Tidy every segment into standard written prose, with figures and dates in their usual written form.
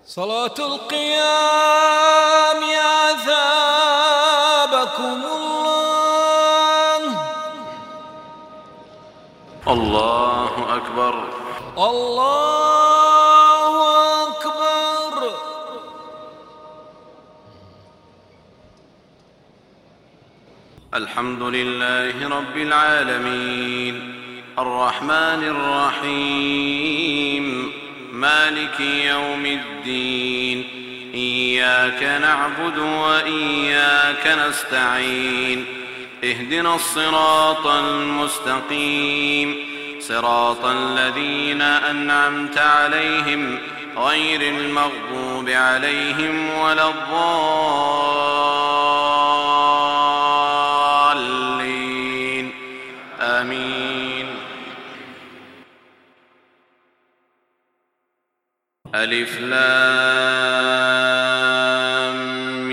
صلاة القيام يا ثابكم الله. الله أكبر الله أكبر. الحمد لله رب العالمين الرحمن الرحيم مالك يوم الدين إياك نعبد وإياك نستعين اهدنا الصراط المستقيم صراط الذين أنعمت عليهم غير المغضوب عليهم ولا الضالين آمين. ألف لام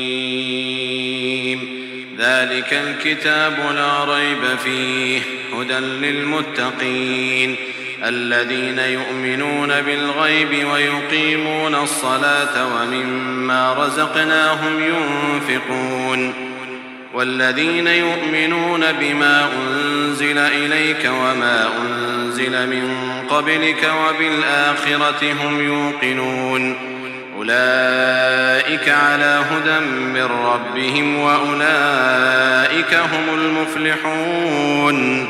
ميم ذلك الكتاب لا ريب فيه هدى للمتقين الذين يؤمنون بالغيب ويقيمون الصلاة ومما رزقناهم ينفقون والذين يؤمنون بما أنزل إليك وما أنزل من قبلك وبالآخرة هم يوقنون أولئك على هدى من ربهم وأولئك هم المفلحون.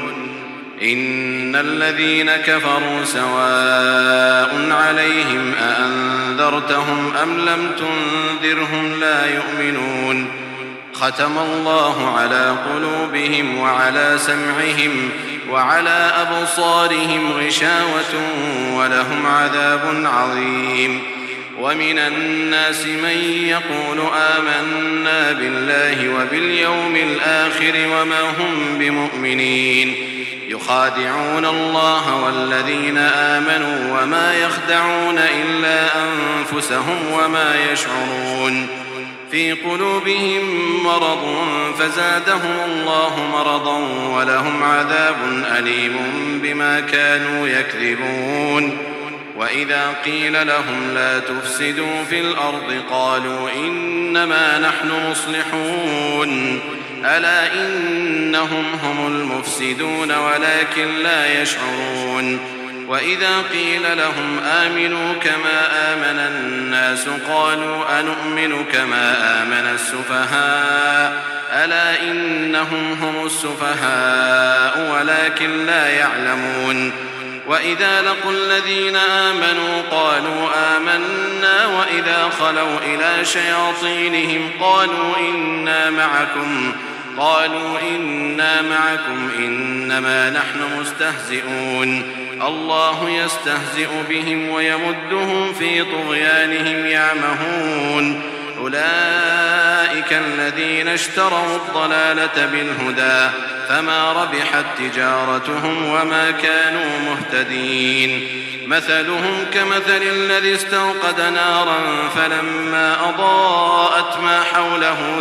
إن الذين كفروا سواء عليهم أأنذرتهم أم لم تنذرهم لا يؤمنون ختم الله على قلوبهم وعلى سمعهم وعلى أبصارهم غشاوة ولهم عذاب عظيم. ومن الناس من يقول آمنا بالله وباليوم الآخر وما هم بمؤمنين يخادعون الله والذين آمنوا وما يخدعون إلا أنفسهم وما يشعرون في قلوبهم مرض فزادهم الله مرضا ولهم عذاب أليم بما كانوا يكذبون. وإذا قيل لهم لا تفسدوا في الأرض قالوا إنما نحن مصلحون ألا إنهم هم المفسدون ولكن لا يشعرون. وإذا قيل لهم آمنوا كما آمن الناس قالوا أنؤمن كما آمن السفهاء ألا إنهم هم السفهاء ولكن لا يعلمون. وإذا لقوا الذين آمنوا قالوا آمنا وإذا خلوا إلى شياطينهم قالوا إنا معكم إنما نحن مستهزئون الله يستهزئ بهم ويمدهم في طغيانهم يعمهون. أولئك الذين اشتروا الضلالة بالهدى فما ربحت تجارتهم وما كانوا مهتدين. مثلهم كمثل الذي استوقد نارا فلما أضاءت ما حوله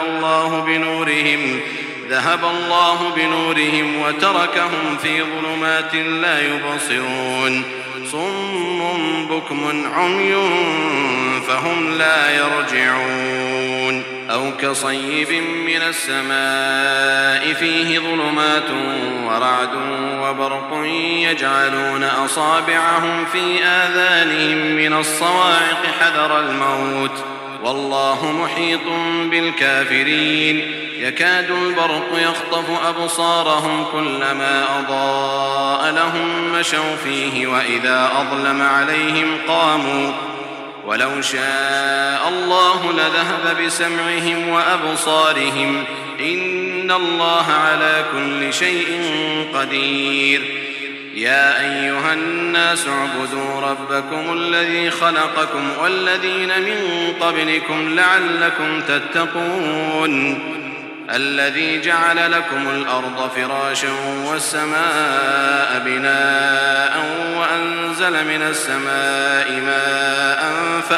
ذهب الله بنورهم وتركهم في ظلمات لا يبصرون صم بكم عمي فهم لا يرجعون. أو كصيب من السماء فيه ظلمات ورعد وبرق يجعلون أصابعهم في آذانهم من الصواعق حذر الموت والله محيط بالكافرين. يكاد البرق يخطف أبصارهم كلما أضاء لهم مشوا فيه وإذا أظلم عليهم قاموا ولو شاء الله لذهب بسمعهم وأبصارهم إن الله على كل شيء قدير. يا أيها الناس اعبدوا ربكم الذي خلقكم والذين من قبلكم لعلكم تتقون الذي جعل لكم الأرض فراشا والسماء بناء وأنزل من السماء ماء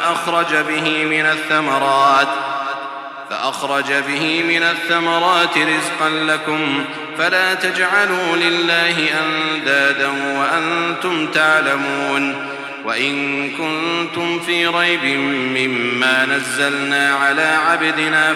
فأخرج به من الثمرات رزقا لكم فلا تجعلوا لله أندادا وأنتم تعلمون وإن كنتم في ريب مما نزلنا على عبدنا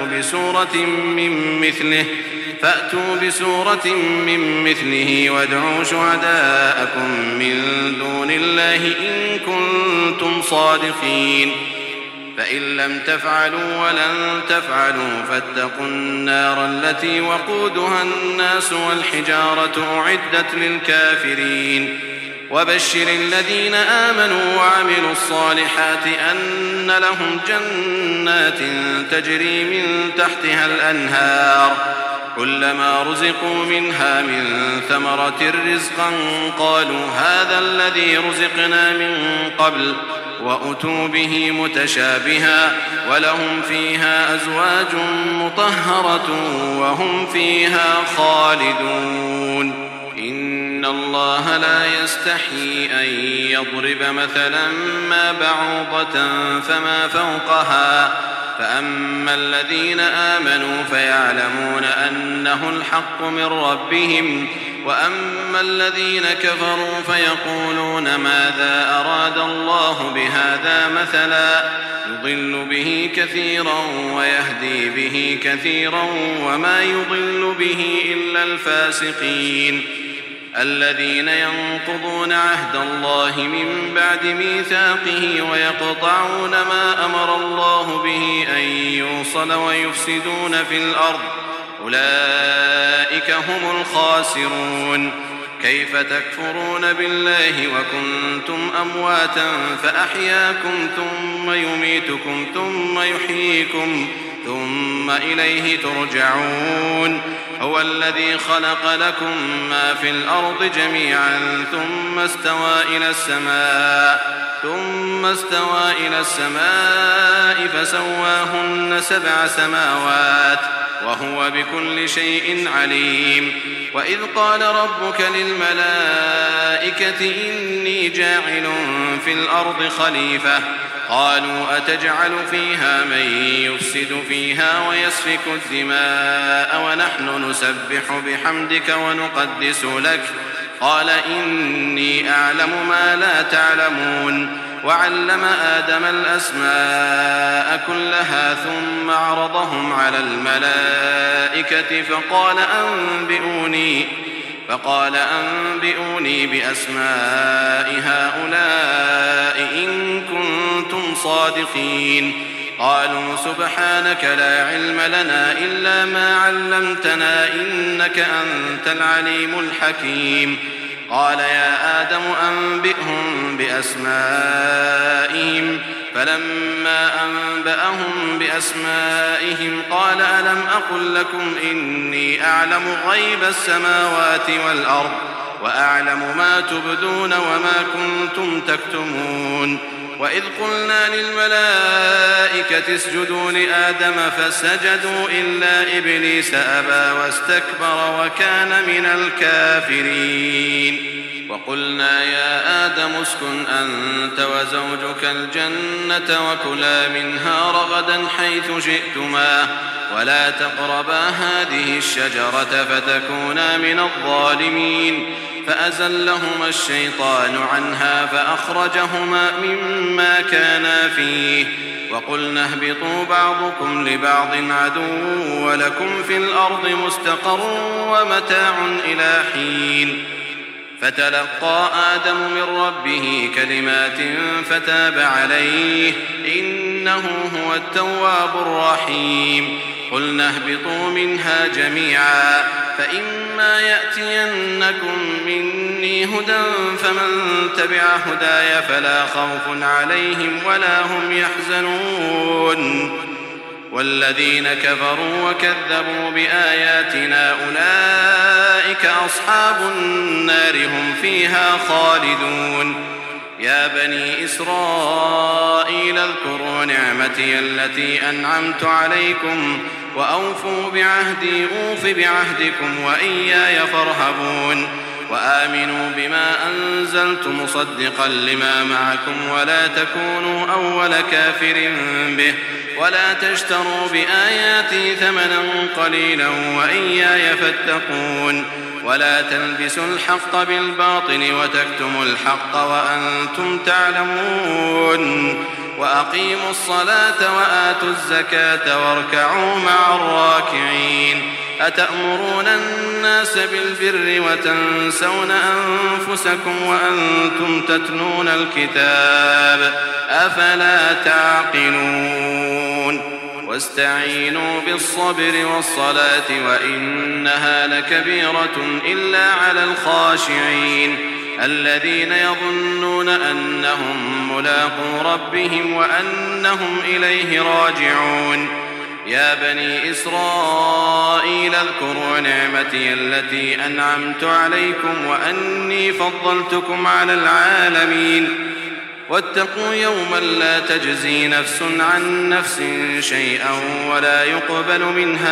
فأتوا بسورة من مثله وادعوا شهداءكم من دون الله إن كنتم صادقين فإن لم تفعلوا ولن تفعلوا فاتقوا النار التي وقودها الناس والحجارة أعدت للكافرين وبشر الذين آمنوا وعملوا الصالحات أن لهم جنات تجري من تحتها الأنهار كلما رزقوا منها من ثمرة رزقا قالوا هذا الذي رزقنا من قبل وأتوا به متشابها ولهم فيها أزواج مطهرة وهم فيها خالدون إن الله لا يستحيي أن يضرب مثلا ما بعوضة فما فوقها فأما الذين آمنوا فيعلمون أنه الحق من ربهم وأما الذين كفروا فيقولون ماذا أراد الله بهذا مثلا يضل به كثيرا ويهدي به كثيرا وما يضل به إلا الفاسقين الذين ينقضون عهد الله من بعد ميثاقه ويقطعون ما أمر الله به أن يوصل ويفسدون في الأرض أولئك هم الخاسرون كيف تكفرون بالله وكنتم أمواتا فأحياكم ثم يميتكم ثم يحييكم ثم إليه ترجعون هو الذي خلق لكم ما في الأرض جميعا ثم استوى إلى السماء فسواهن 7 سماوات وهو بكل شيء عليم وإذ قال ربك للملائكة إني جاعل في الأرض خليفة قالوا أتجعل فيها من يفسد فيها ويسفك الدماء ونحن نسبح بحمدك ونقدس لك قال إني أعلم ما لا تعلمون وعلم آدم الأسماء كلها ثم عرضهم على الملائكة فقال أنبئوني بأسماء هؤلاء إن كنتم صادقين قالوا سبحانك لا علم لنا إلا ما علمتنا إنك أنت العليم الحكيم قال يا آدم أنبئهم بأسمائهم فلما أنبأهم بأسمائهم قال ألم أقل لكم إني أعلم غيب السماوات والأرض وأعلم ما تبدون وما كنتم تكتمون وإذ قلنا للملائكة اسجدوا لآدم فسجدوا إلا إبليس أبى واستكبر وكان من الكافرين وقلنا يا آدم اسكن أنت وزوجك الجنة وكلا منها رغدا حيث شئتما ولا تقربا هذه الشجرة فتكونا من الظالمين فأزلهما الشيطان عنها فأخرجهما مما كانا فيه وقلنا اهبطوا بعضكم لبعض عدو ولكم في الأرض مستقر ومتاع إلى حين فتلقى آدم من ربه كلمات فتاب عليه إنه هو التواب الرحيم قلنا اهبطوا منها جميعا فإما يأتينكم مني هدى فمن تبع هداي فلا خوف عليهم ولا هم يحزنون والذين كفروا وكذبوا بآياتنا أولئك أصحاب النار هم فيها خالدون يا بني إسرائيل اذكروا نعمتي التي أنعمت عليكم وأوفوا بعهدي أوف بعهدكم وإياي فارهبون وآمنوا بما أنزلت مصدقا لما معكم ولا تكونوا أول كافر به ولا تشتروا بآياتي ثمنا قليلا وإياي فاتقون ولا تلبسوا الحق بالباطل وتكتموا الحق وأنتم تعلمون وأقيموا الصلاة وآتوا الزكاة واركعوا مع الراكعين أتأمرون الناس بالبر وتنسون أنفسكم وأنتم تتلون الكتاب أفلا تعقلون واستعينوا بالصبر والصلاة وإنها لكبيرة إلا على الخاشعين الذين يظنون أنهم ملاقو ربهم وأنهم إليه راجعون يا بني إسرائيل اذكروا نعمتي التي أنعمت عليكم وأني فضلتكم على العالمين واتقوا يوما لا تجزي نفس عن نفس شيئا ولا يقبل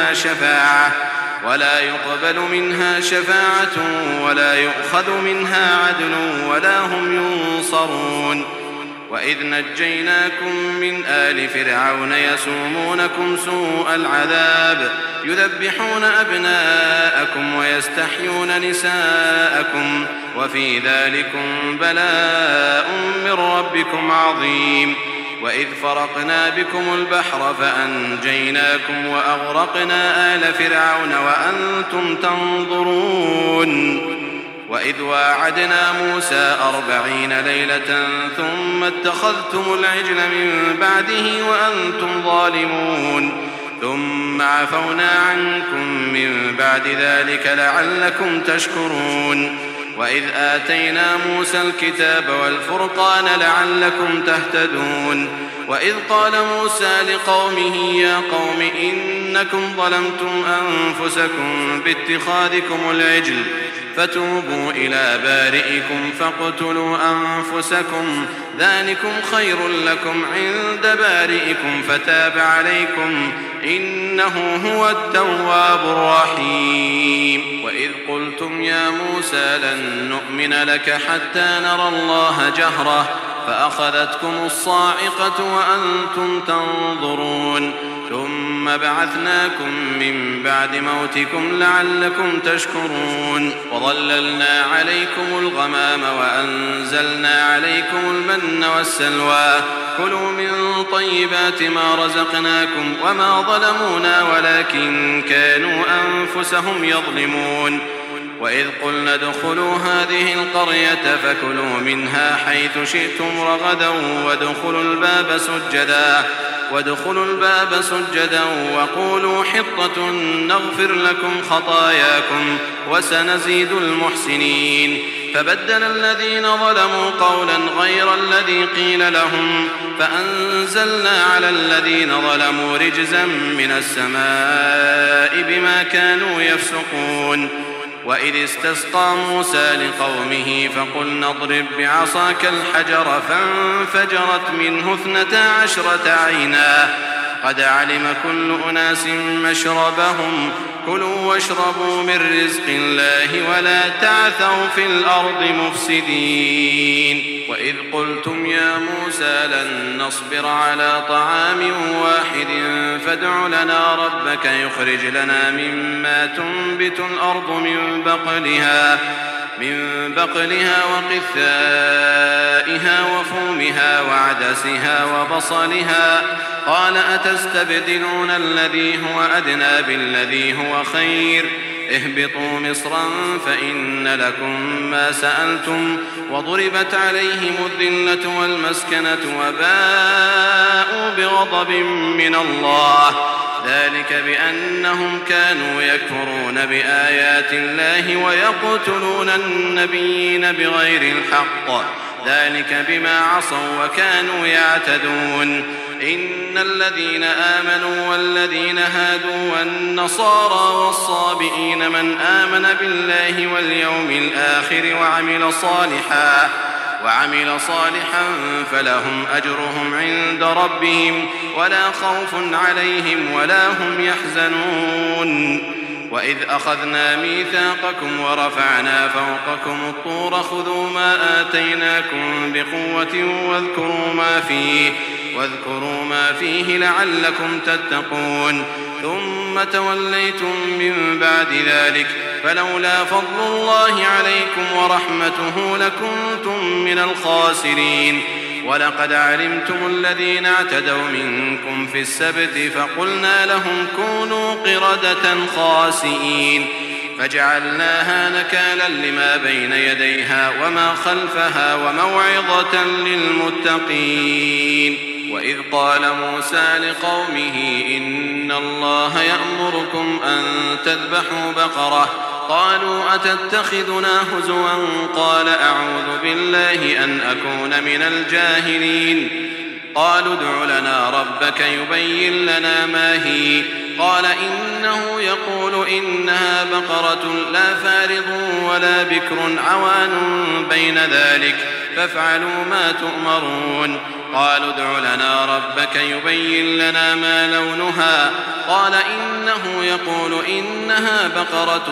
منها شفاعة ولا يؤخذ منها عدل ولا هم ينصرون وإذ نجيناكم من آل فرعون يسومونكم سوء العذاب يذبحون أبناءكم ويستحيون نساءكم وفي ذلكم بلاء من ربكم عظيم وإذ فرقنا بكم البحر فأنجيناكم وأغرقنا آل فرعون وأنتم تنظرون وإذ واعدنا موسى 40 ليلة ثم اتخذتم العجل من بعده وأنتم ظالمون ثم عفونا عنكم من بعد ذلك لعلكم تشكرون وإذ آتينا موسى الكتاب والفرقان لعلكم تهتدون وإذ قال موسى لقومه يا قوم إنكم ظلمتم أنفسكم باتخاذكم العجل فتوبوا إلى بارئكم فاقتلوا أنفسكم ذلكم خير لكم عند بارئكم فتاب عليكم إنه هو التواب الرحيم وإذ قلتم يا موسى لن نؤمن لك حتى نرى الله جهرة فأخذتكم الصاعقة وأنتم تنظرون ثم بعثناكم من بعد موتكم لعلكم تشكرون وظللنا عليكم الغمام وأنزلنا عليكم المن والسلوى كلوا من طيبات ما رزقناكم وما ظلمونا ولكن كانوا أنفسهم يظلمون وإذ قلنا ادخلوا هذه القرية فكلوا منها حيث شئتم رغدا وادخلوا الباب سجدا وقولوا حطة نغفر لكم خطاياكم وسنزيد المحسنين فبدل الذين ظلموا قولا غير الذي قيل لهم فأنزلنا على الذين ظلموا رجزا من السماء بما كانوا يفسقون وإذ استسقى موسى لقومه فقلنا اضرب بعصاك الحجر فانفجرت منه 12 عينا قد علم كل أناس مشربهم كلوا واشربوا من رزق الله ولا تعثوا في الأرض مفسدين وإذ قلتم يا موسى لن نصبر على طعام واحد فادع لنا ربك يخرج لنا مما تنبت الأرض من بقلها وقثائها وفومها وعدسها وبصلها قال أتستبدلون الذي هو أدنى بالذي هو خير اهبطوا مصرا فإن لكم ما سألتم وضربت عليهم الذلة والمسكنة وباءوا بغضب من الله ذلك بأنهم كانوا يكفرون بآيات الله ويقتلون النبيين بغير الحق ذلك بما عصوا وكانوا يعتدون إن الذين آمنوا والذين هادوا والنصارى والصابئين من آمن بالله واليوم الآخر وعمل صالحا فلهم أجرهم عند ربهم ولا خوف عليهم ولا هم يحزنون وإذ أخذنا ميثاقكم ورفعنا فوقكم الطور خذوا ما آتيناكم بقوة واذكروا ما فيه لعلكم تتقون ثم توليتم من بعد ذلك فلولا فضل الله عليكم ورحمته لكنتم من الخاسرين. ولقد علمتم الذين اعتدوا منكم في السبت فقلنا لهم كونوا قردة خاسئين فجعلناها نكالا لما بين يديها وما خلفها وموعظة للمتقين. وإذ قال موسى لقومه إن الله يأمركم أن تذبحوا بقرة قالوا أتتخذنا هزوا قال أعوذ بالله أن أكون من الجاهلين. قالوا ادع لنا ربك يبين لنا ما هي قال إنه يقول إنها بقرة لا فارض ولا بكر عوان بين ذلك فافعلوا ما تؤمرون. قالوا ادع لنا ربك يبين لنا ما لونها قال إنه يقول إنها بقرة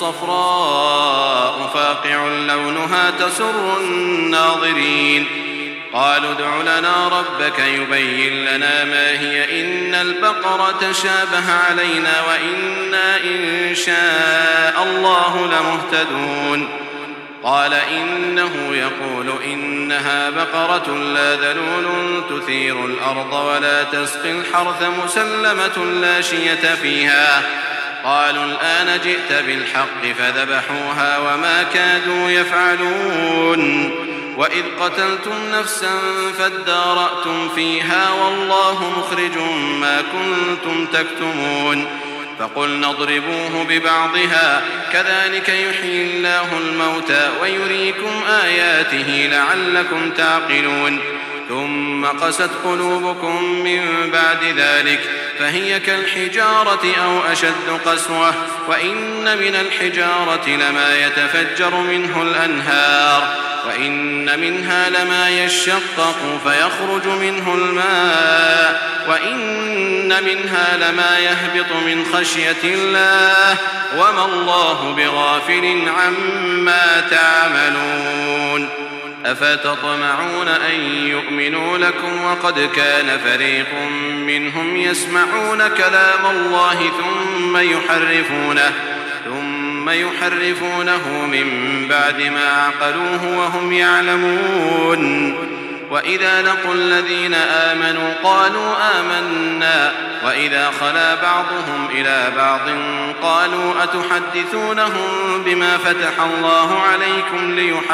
صفراء فاقع لونها تسر الناظرين. قالوا ادع لنا ربك يبين لنا ما هي إن البقرة شابه علينا وإنا إن شاء الله لمهتدون. قال إنه يقول إنها بقرة لا ذلول تثير الأرض ولا تسقي الحرث مسلمة لا شية فيها. قالوا الآن جئت بالحق فذبحوها وما كادوا يفعلون. وإذ قتلتم نفسا فادارأتم فيها والله مخرج ما كنتم تكتمون. فقلنا اضربوه ببعضها كذلك يحيي الله الموتى ويريكم آياته لعلكم تعقلون. ثم قست قلوبكم من بعد ذلك فهي كالحجارة أو أشد قسوة وإن من الحجارة لما يتفجر منه الأنهار وإن منها لما يشقق فيخرج منه الماء وإن منها لما يهبط من خشية الله وما الله بغافل عما تعملون. أفتطمعون أن يؤمنوا لكم وقد كان فريق منهم يسمعون كلام الله ثم يحرفونه من بعد ما عقلوه وهم يعلمون. وإذا لقوا الذين آمنوا قالوا آمنا وإذا خلا بعضهم إلى بعض قالوا أتحدثونهم بما فتح الله عليكم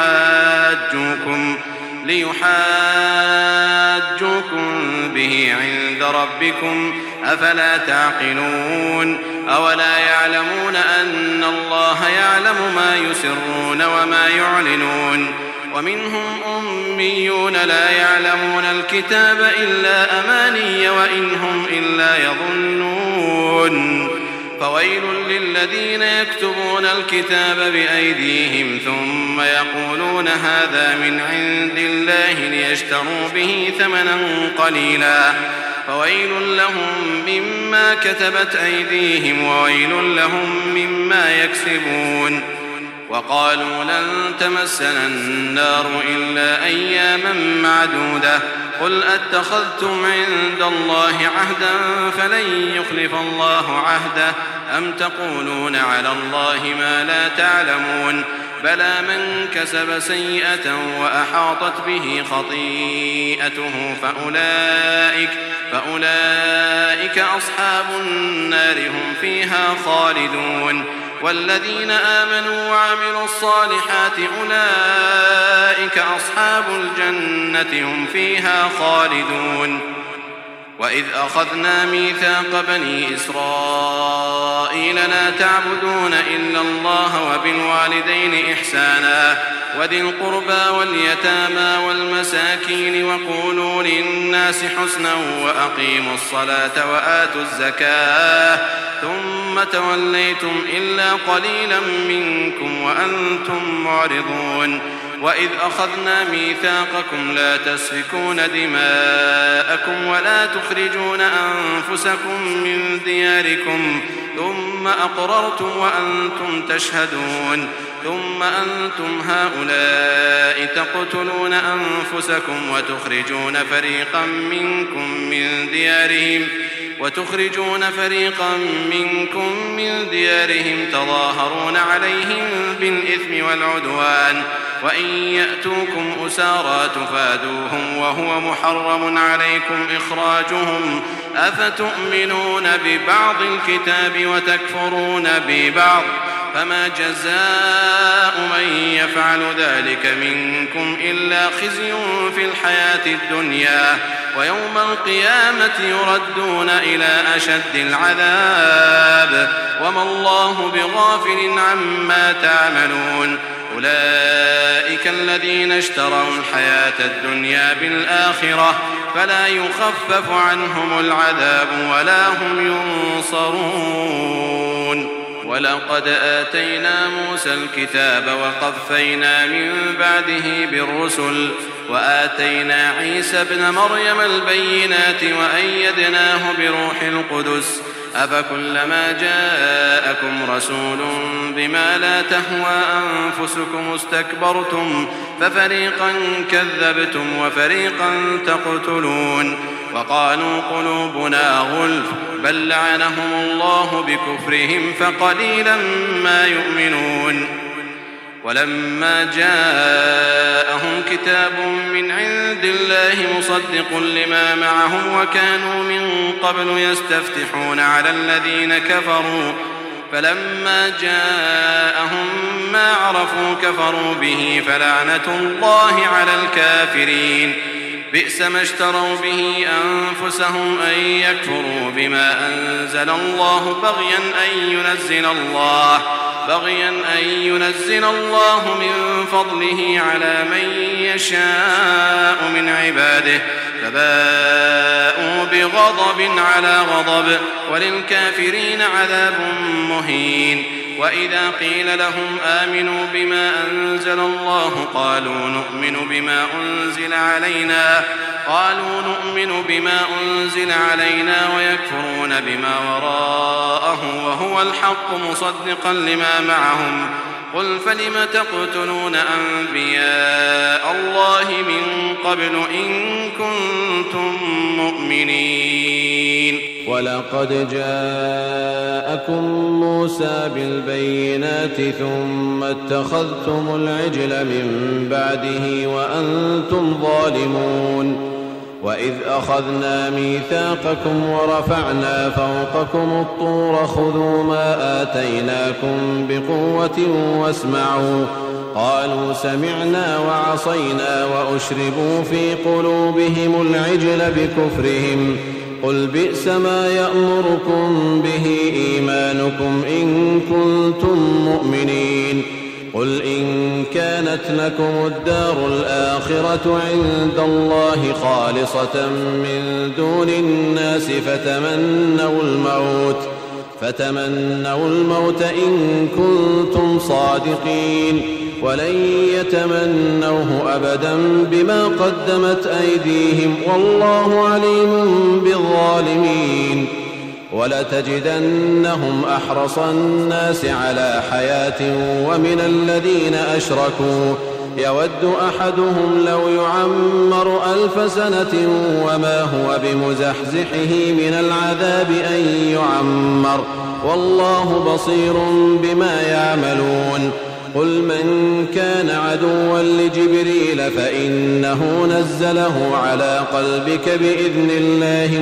ليحاجوكم به عند ربكم أفلا تعقلون. أولا يعلمون أن الله يعلم ما يسرون وما يعلنون. ومنهم أميون لا يعلمون الكتاب إلا أماني وإن هم إلا يظنون. فويل للذين يكتبون الكتاب بأيديهم ثم يقولون هذا من عند الله ليشتروا به ثمنا قليلا فويل لهم مما كتبت أيديهم وويل لهم مما يكسبون. وقالوا لن تمسنا النار إلا أياما معدودة قل أتخذتم عند الله عهدا فلن يخلف الله عهده أم تقولون على الله ما لا تعلمون. بلى من كسب سيئة وأحاطت به خطيئته فأولئك أصحاب النار هم فيها خالدون. والذين آمنوا وعملوا الصالحات أولئك أصحاب الجنة هم فيها خالدون. وإذ أخذنا ميثاق بني إسرائيل لا تعبدون إلا الله وبالوالدين إحسانا وذي القربى واليتامى والمساكين وقولوا للناس حسنا وأقيموا الصلاة وآتوا الزكاة ثم توليتم إلا قليلا منكم وأنتم معرضون. وإذ أخذنا ميثاقكم لا تسفكون دماءكم ولا تخرجون أنفسكم من دياركم ثم أقررتم وأنتم تشهدون ثم أنتم هؤلاء تقتلون أنفسكم وتخرجون فريقا منكم من ديارهم وتخرجون فريقا منكم من ديارهم تظاهرون عليهم بالإثم والعدوان وإن يأتوكم أسارى تفادوهم وهو محرم عليكم إخراجهم أفتؤمنون ببعض الكتاب وتكفرون ببعض فما جزاء من يفعل ذلك منكم إلا خزي في الحياة الدنيا ويوم القيامة يردون إلى أشد العذاب وما الله بغافل عما تعملون أولئك الذين اشتروا الحياة الدنيا بالآخرة فلا يخفف عنهم العذاب ولا هم ينصرون ولقد آتينا موسى الكتاب وقفينا من بعده بالرسل وآتينا عيسى ابن مريم البينات وأيدناه بروح القدس أفكلما جاءكم رسول بما لا تهوى أنفسكم استكبرتم ففريقا كذبتم وفريقا تقتلون وقالوا قلوبنا غلف بل لعنهم الله بكفرهم فقليلا ما يؤمنون ولما جاءهم كتاب من عند الله مصدق لما معهم وكانوا من قبل يستفتحون على الذين كفروا فلما جاءهم ما عرفوا كفروا به فلعنة الله على الكافرين بئس ما اشتروا به أنفسهم أن يكفروا بما أنزل الله بغيا أن ينزل الله من فضله على من يشاء من عباده فباءوا بغضب على غضب وللكافرين عذاب مهين وإذا قيل لهم آمنوا بما أنزل الله قالوا نؤمن بما أنزل علينا ويكفرون بما وراءه وهو الحق مصدقا لما معهم قل فلم تقتلون أنبياء الله من قبل إن كنتم مؤمنين ولقد جاءكم موسى بالبينات ثم اتخذتم العجل من بعده وأنتم ظالمون وإذ أخذنا ميثاقكم ورفعنا فوقكم الطور خذوا ما آتيناكم بقوة واسمعوا قالوا سمعنا وعصينا وأشربوا في قلوبهم العجل بكفرهم قل بئس ما يأمركم به إيمانكم إن كنتم مؤمنين قل إن كانت لكم الدار الآخرة عند الله خالصة من دون الناس فتمنوا الموت إن كنتم صادقين ولن يتمنوه أبدا بما قدمت أيديهم والله عليم بالظالمين ولتجدنهم أحرص الناس على حياة ومن الذين أشركوا يود أحدهم لو يعمر 1000 سنة وما هو بمزحزحه من العذاب أن يعمر والله بصير بما يعملون قل من كان عدوا لجبريل فإنه نزله على قلبك بإذن الله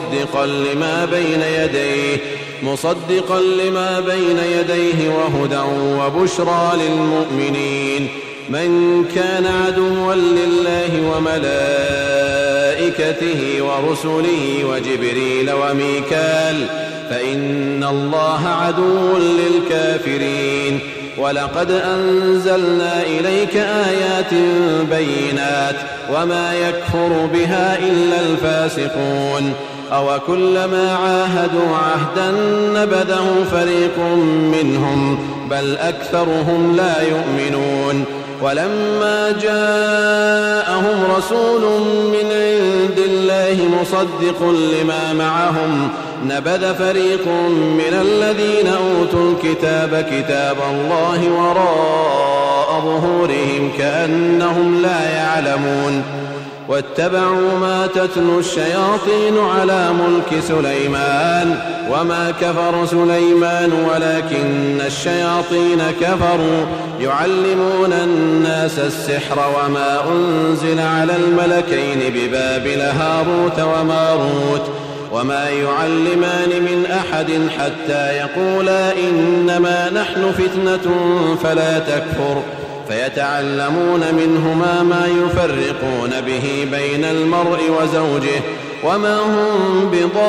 مصدقا لما بين يديه وهدى وبشرى للمؤمنين من كان عدوا لله وملائكته ورسله وجبريل وميكال فإن الله عدو للكافرين ولقد أنزلنا إليك آيات بينات وما يكفر بها إلا الفاسقون أوكلما عاهدوا عهدا نبذه فريق منهم بل أكثرهم لا يؤمنون ولما جاءهم رسول من عند الله مصدق لما معهم نبذ فريق من الذين أوتوا الكتاب كتاب الله وراء ظهورهم كأنهم لا يعلمون واتبعوا ما تتلو الشياطين على ملك سليمان وما كفر سليمان ولكن الشياطين كفروا يعلمون الناس السحر وما أنزل على الملكين ببابل هاروت وماروت وما يعلمان من أحد حتى يقولا إنما نحن فتنة فلا تكفر فيتعلمون منهما ما يفرقون به بين المرء وزوجه وما هم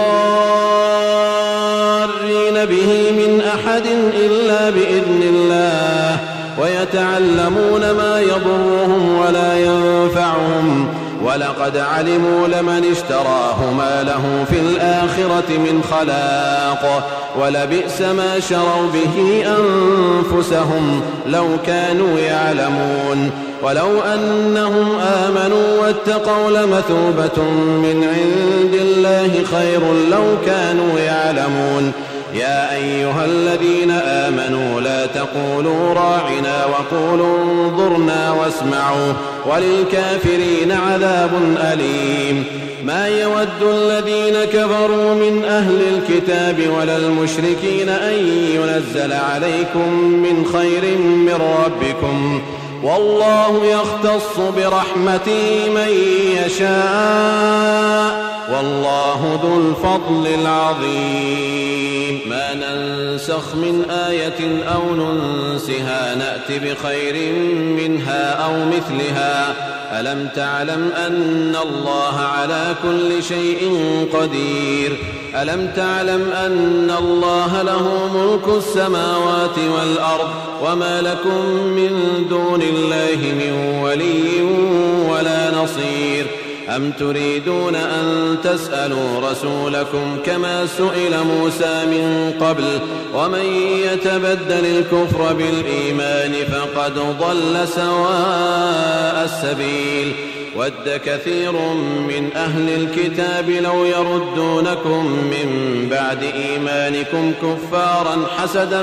بضارين به من أحد إلا بإذن الله ويتعلمون ما يضرهم ولا ينفعهم ولقد علموا لمن اشتراه ما له في الآخرة من خلاق ولبئس ما شروا به أنفسهم لو كانوا يعلمون ولو أنهم آمنوا واتقوا لمثوبة من عند الله خير لو كانوا يعلمون يا أيها الذين آمنوا لا تقولوا راعنا وقولوا انظرنا واسمعوا وللكافرين عذاب أليم ما يود الذين كفروا من أهل الكتاب ولا المشركين أن ينزل عليكم من خير من ربكم والله يختص برحمته من يشاء والله ذو الفضل العظيم ما ننسخ من آية أو ننسها نأت بخير منها أو مثلها ألم تعلم أن الله على كل شيء قدير ألم تعلم أن الله له ملك السماوات والأرض وما لكم من دون الله من ولي ولا نصير أم تريدون أن تسألوا رسولكم كما سئل موسى من قبل ومن يتبدل الكفر بالإيمان فقد ضل سواء السبيل ود كثير من أهل الكتاب لو يردونكم من بعد إيمانكم كفارا حسدا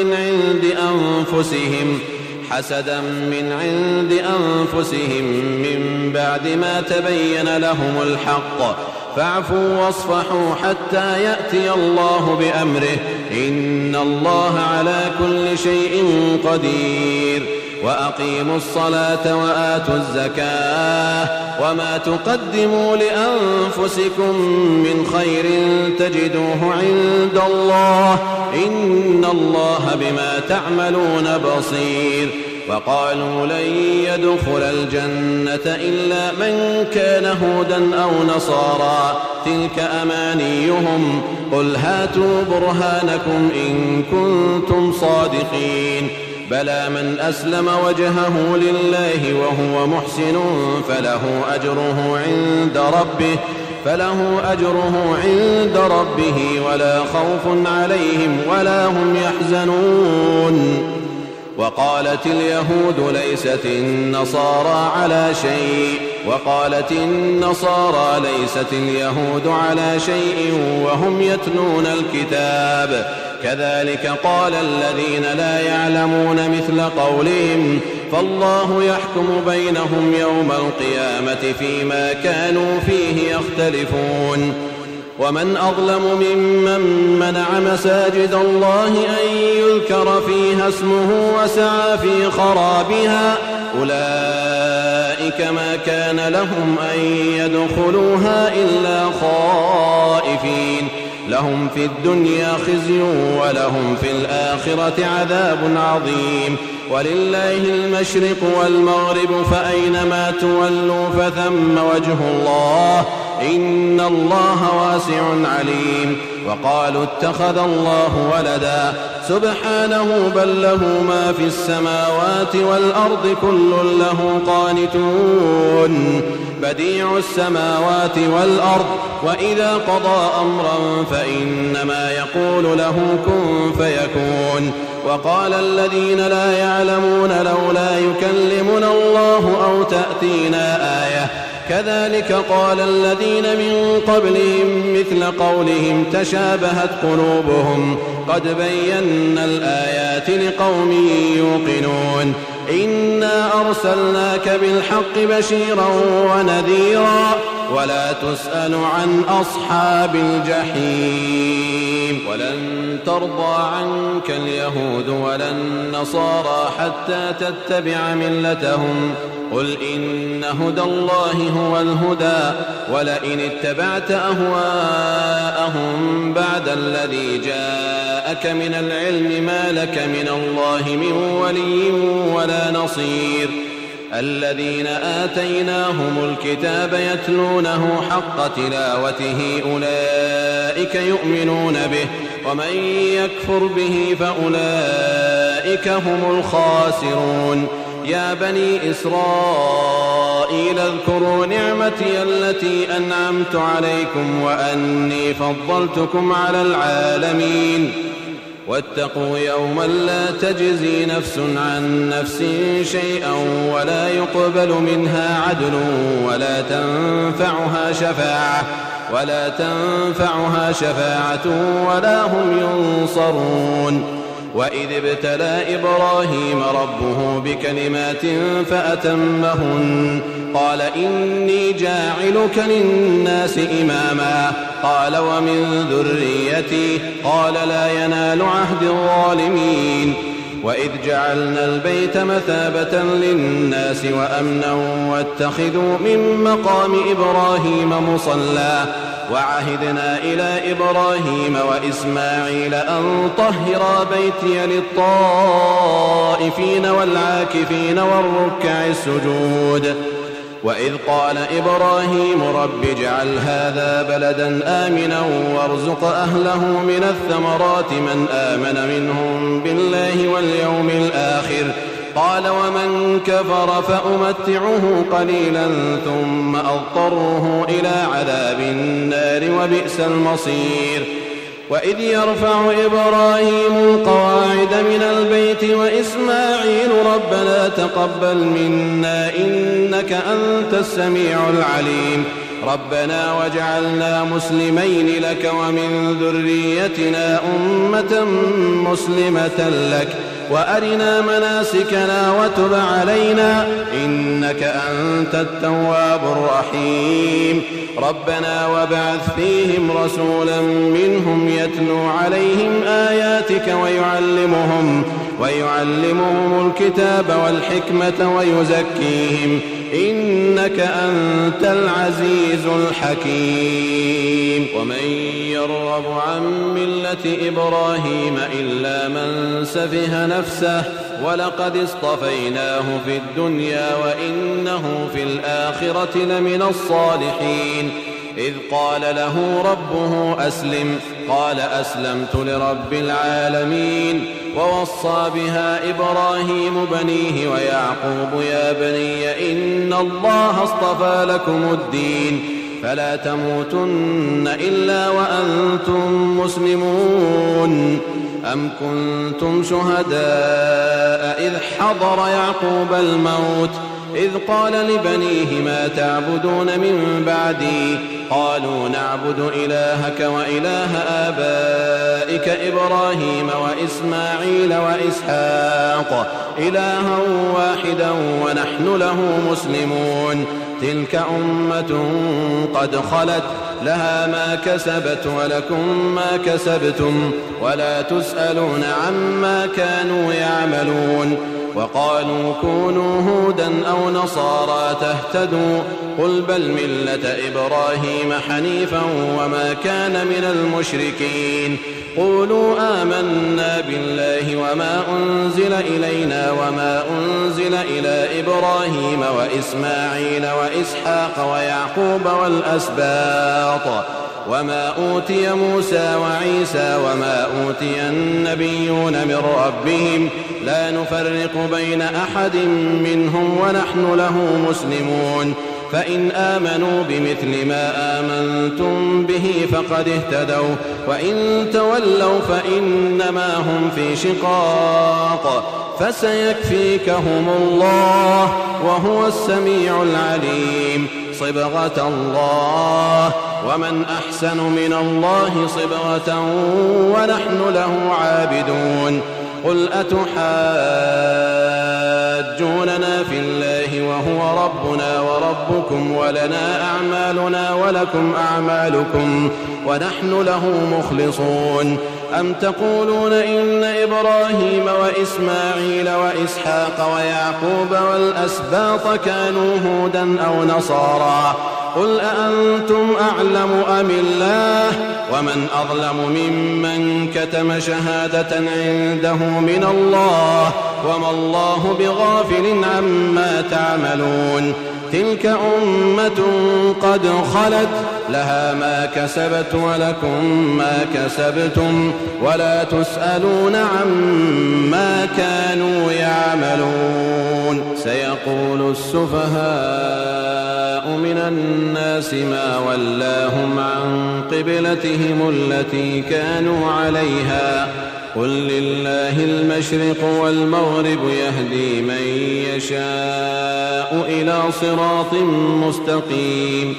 من عند أنفسهم من بعد ما تبين لهم الحق فاعفوا واصفحوا حتى يأتي الله بأمره إن الله على كل شيء قدير وأقيموا الصلاة وآتوا الزكاة وما تقدموا لأنفسكم من خير تجدوه عند الله إن الله بما تعملون بصير وقالوا لن يدخل الجنة إلا من كان هودا أو نصارى تلك أمانيهم قل هاتوا برهانكم إن كنتم صادقين بلى من أسلم وجهه لله وهو محسن فله أجره عند ربه ولا خوف عليهم ولا هم يحزنون وقالت اليهود ليست النصارى ليست اليهود على شيء وهم يتلون الكتاب كذلك قال الذين لا يعلمون مثل قولهم فالله يحكم بينهم يوم القيامة فيما كانوا فيه يختلفون ومن أظلم ممن منع مساجد الله أن يذكر فيها اسمه وسعى في خرابها أولئك ما كان لهم أن يدخلوها إلا خائفين لهم في الدنيا خزي ولهم في الآخرة عذاب عظيم ولله المشرق والمغرب فأينما تولوا فثم وجه الله إن الله واسع عليم وقالوا اتخذ الله ولدا سبحانه بل له ما في السماوات والأرض كل له قانتون بديع السماوات والأرض وإذا قضى أمرا فإنما يقول له كن فيكون وقال الذين لا يعلمون لولا يكلمنا الله أو تأتينا آية كذلك قال الذين من قبلهم مثل قولهم تشابهت قلوبهم قد بينا الآيات لقوم يوقنون إنا أرسلناك بالحق بشيرا ونذيرا ولا تسأل عن أصحاب الجحيم. ولن ترضى عنك اليهود ولا النصارى حتى تتبع ملتهم قل إن هدى الله هو الهدى ولئن اتبعت أهواءهم بعد الذي جاءك من العلم ما لك من الله من ولي ولا نصير. الذين آتيناهم الكتاب يتلونه حق تلاوته أولئك يؤمنون به ومن يكفر به فأولئك هم الخاسرون. يا بني إسرائيل اذكروا نعمتي التي أنعمت عليكم وأني فضلتكم على العالمين واتقوا يوما لا تجزي نفس عن نفس شيئا ولا يقبل منها عدل ولا تنفعها شفاعة ولا هم ينصرون. وإذ ابتلى إبراهيم ربه بكلمات فأتمهن قال إني جاعلك للناس إماما قال ومن ذريتي قال لا ينال عهد الظالمين. وإذ جعلنا البيت مثابة للناس وأمنا واتخذوا من مقام إبراهيم مصلى وعهدنا إلى إبراهيم وإسماعيل أن طهرا بيتي للطائفين والعاكفين والركع السجود. وإذ قال إبراهيم رب اجعل هذا بلدا آمنا وارزق أهله من الثمرات من آمن منهم بالله واليوم الآخر قال ومن كفر فأمتعه قليلا ثم أضطره إلى عذاب النار وبئس المصير. وإذ يرفع إبراهيم القواعد من البيت وإسماعيل ربنا تقبل منا إنك أنت السميع العليم ربنا واجعلنا مسلمين لك ومن ذريتنا أمة مسلمة لك وأرنا مناسكنا وتب علينا إنك أنت التواب الرحيم. ربنا وابعث فيهم رسولا منهم يتلو عليهم آياتك ويعلمهم الكتاب والحكمة ويزكيهم إنك أنت العزيز الحكيم. ومن يرغب عن ملة إبراهيم إلا من سفه نفسه ولقد اصطفيناه في الدنيا وإنه في الآخرة لمن الصالحين. إذ قال له ربه أسلم قال أسلمت لرب العالمين. ووصى بها إبراهيم بنيه ويعقوب يا بني إن الله اصطفى لكم الدين فلا تموتن إلا وأنتم مسلمون. أم كنتم شهداء إذ حضر يعقوب الموت إذ قال لبنيه ما تعبدون من بعدي قالوا نعبد إلهك وإله آبائك إبراهيم وإسماعيل وإسحاق إلها واحدا ونحن له مسلمون. تلك أمة قد خلت لها ما كسبت ولكم ما كسبتم ولا تسألون عما كانوا يعملون. وقالوا كونوا هودا أو نصارى تهتدوا قل بل ملة إبراهيم حنيفا وما كان من المشركين. قولوا آمنا بالله وما أنزل إلينا وما أنزل إلى إبراهيم وإسماعيل وإسحاق ويعقوب والأسباط وما أوتي موسى وعيسى وما أوتي النبيون من ربهم لا نفرق بين أحد منهم ونحن له مسلمون. فإن آمنوا بمثل ما آمنتم به فقد اهتدوا وإن تولوا فإنما هم في شقاق فسيكفيكهم الله وهو السميع العليم. صبغة الله ومن أحسن من الله صبغة ونحن له عابدون. قل أتحاجوننا في الله وهو ربنا وربكم ولنا أعمالنا ولكم أعمالكم ونحن له مخلصون أم تقولون إن إبراهيم وإسماعيل وإسحاق ويعقوب والأسباط كانوا هودا أو نصارى قل أأنتم أعلم أم الله ومن أظلم ممن كتم شهادة عنده من الله وما الله بغافل عما تعملون تلك أمة قد خلت لها ما كسبت ولكم ما كسبتم ولا تسألون عما كانوا يعملون سيقول السفهاء من الناس ما ولاهم عن قبلتهم التي كانوا عليها قل لله المشرق والمغرب يهدي من يشاء إلى صراط مستقيم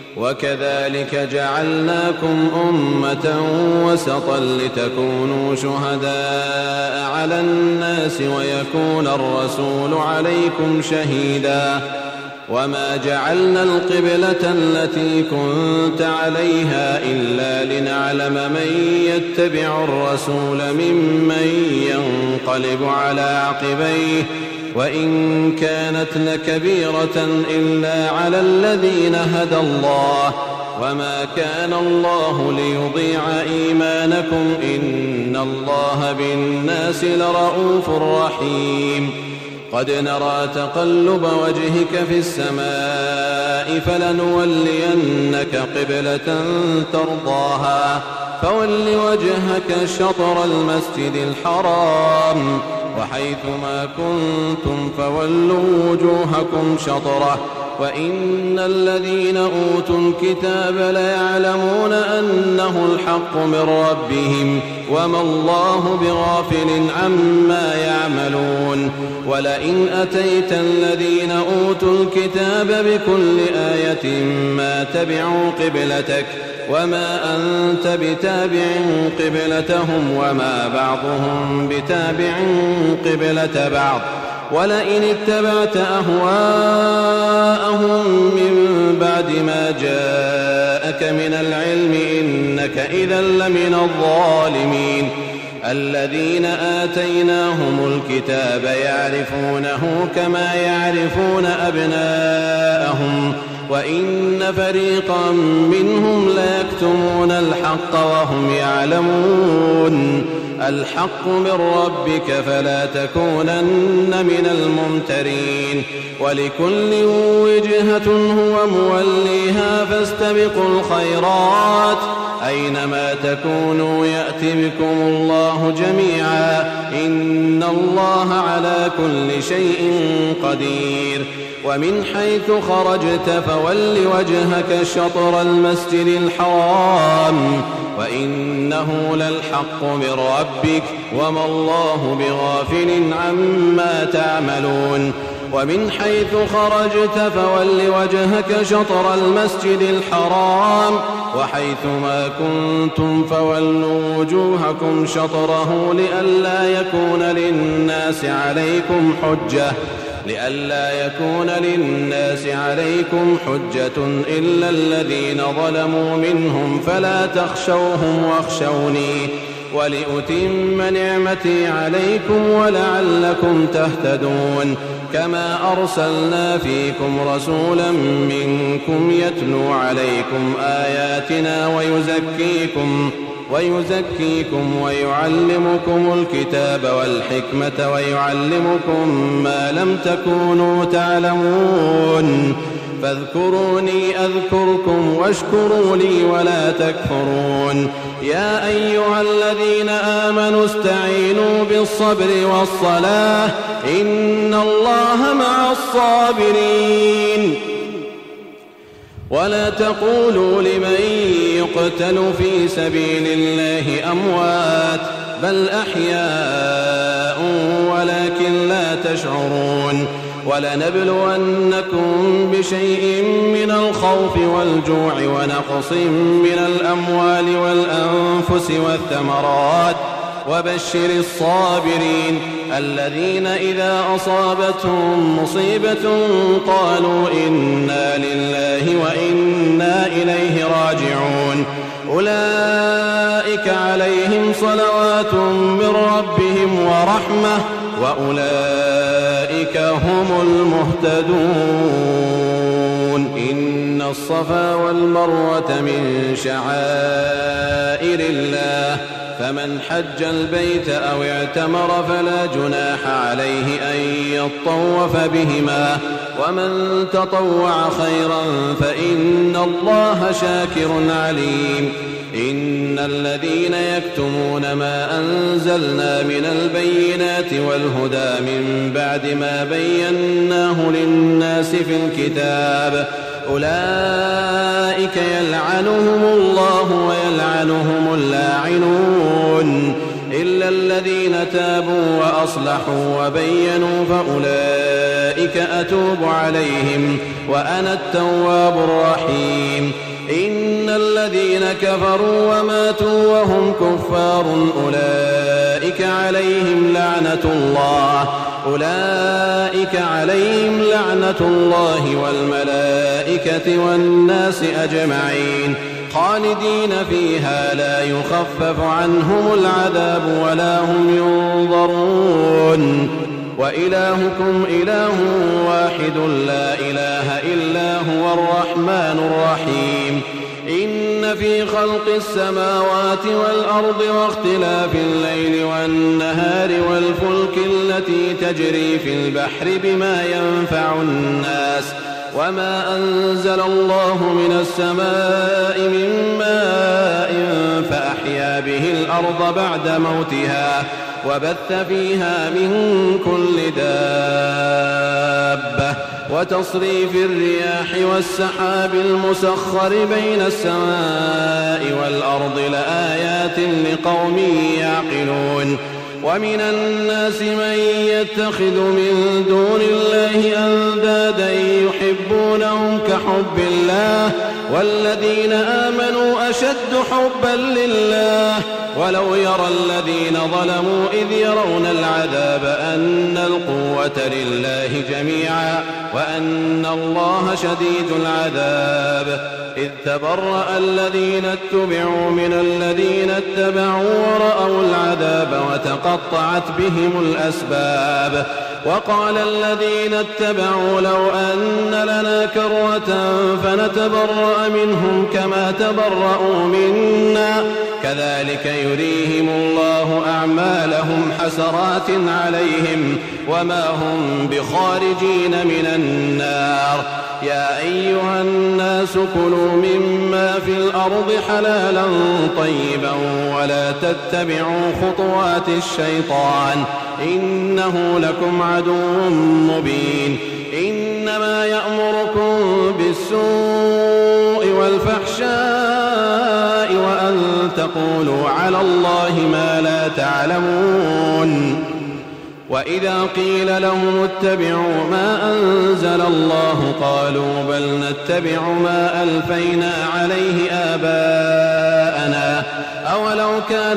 وكذلك جعلناكم أمة وسطا لتكونوا شهداء على الناس ويكون الرسول عليكم شهيدا وما جعلنا القبلة التي كنت عليها إلا لنعلم من يتبع الرسول ممن ينقلب على عقبيه وإن كانت لكبيرة إلا على الذين هدى الله وما كان الله ليضيع إيمانكم إن الله بالناس لرؤوف رحيم قد نرى تقلب وجهك في السماء فلنولينك قبلة ترضاها فول وجهك شطر المسجد الحرام وحيثما كنتم فولوا وجوهكم شطره وإن الذين أوتوا الكتاب ليعلمون أنه الحق من ربهم وما الله بغافل عما يعملون ولئن أتيت الذين أوتوا الكتاب بكل آية ما تبعوا قبلتك وما أنت بتابع قبلتهم وما بعضهم بتابع قبلة بعض ولئن اتبعت أهواءهم من بعد ما جاءك من العلم إنك إذا لمن الظالمين الذين آتيناهم الكتاب يعرفونه كما يعرفون أبناءهم وإن فريقا منهم ليكتمون الحق وهم يعلمون الحق من ربك فلا تكونن من الممترين ولكل وجهة هو موليها فاستبقوا الخيرات أينما تكونوا يأت بكم الله جميعا إن الله على كل شيء قدير ومن حيث خرجت فول وجهك شطر المسجد الحرام وإنه للحق من ربك وما الله بغافل عما تعملون ومن حيث خرجت فول وجهك شطر المسجد الحرام وحيثما كنتم فولوا وجوهكم شطره لئلا يكون للناس عليكم حجة إلا الذين ظلموا منهم فلا تخشوهم واخشوني ولأتم نعمتي عليكم ولعلكم تهتدون كما أرسلنا فيكم رسولا منكم يتلو عليكم آياتنا ويزكيكم ويعلمكم الكتاب والحكمة ويعلمكم ما لم تكونوا تعلمون فاذكروني أذكركم واشكروا لي ولا تكفرون يا أيها الذين آمنوا استعينوا بالصبر والصلاة إن الله مع الصابرين ولا تقولوا لمن يقتل في سبيل الله أموات بل أحياء ولكن لا تشعرون ولنبلونكم بشيء من الخوف والجوع ونقص من الأموال والأنفس والثمرات وبشر الصابرين الذين إذا أصابتهم مصيبة قالوا إنا لله وإنا إليه راجعون أولئك عليهم صلوات من ربهم ورحمة وأولئك هم المهتدون إن الصفا والمروة من شعائر الله فمن حج البيت أو اعتمر فلا جناح عليه أن يطوف بهما ومن تطوع خيرا فإن الله شاكر عليم إن الذين يكتمون ما أنزلنا من البينات والهدى من بعد ما بيناه للناس في الكتاب أولئك يلعنهم الله ويلعنهم اللاعنون إلا الذين تابوا وأصلحوا وبينوا فأولئك أتوب عليهم وأنا التواب الرحيم إن الذين كفروا وماتوا وهم كفار أولئك عليهم لعنة الله والملائكة والناس أجمعين خالدين فيها لا يخفف عنهم العذاب ولا هم ينظرون وإلهكم إله واحد لا إله إلا هو الرحمن الرحيم إن في خلق السماوات والأرض واختلاف الليل والنهار والفلك التي تجري في البحر بما ينفع الناس وما أنزل الله من السماء من ماء فأحيا به الأرض بعد موتها وبث فيها من كل دابة وتصريف الرياح والسحاب المسخر بين السماء والأرض لآيات لقوم يعقلون ومن الناس من يتخذ من دون الله أندادا يحبونهم كحب الله والذين آمنوا أشد حبا لله ولو يرى الذين ظلموا إذ يرون العذاب أن القوة لله جميعا وأن الله شديد العذاب إذ تبرأ الذين اتبعوا من الذين اتبعوا ورأوا العذاب وتقطعت بهم الأسباب وقال الذين اتبعوا لو أن لنا كرة فنتبرأ منهم كما تبرأوا منا كذلك يريهم الله أعمالهم حسرات عليهم وما هم بخارجين من النار يا أيها الناس كلوا مما في الأرض حلالا طيبا ولا تتبعوا خطوات الشيطان إنه لكم عدو مبين إنما يأمركم بالسوء والفحشاء وأن تقولوا على الله ما لا تعلمون وإذا قيل لهم اتبعوا ما أنزل الله قالوا بل نتبع ما ألفينا عليه آباءنا أولو كان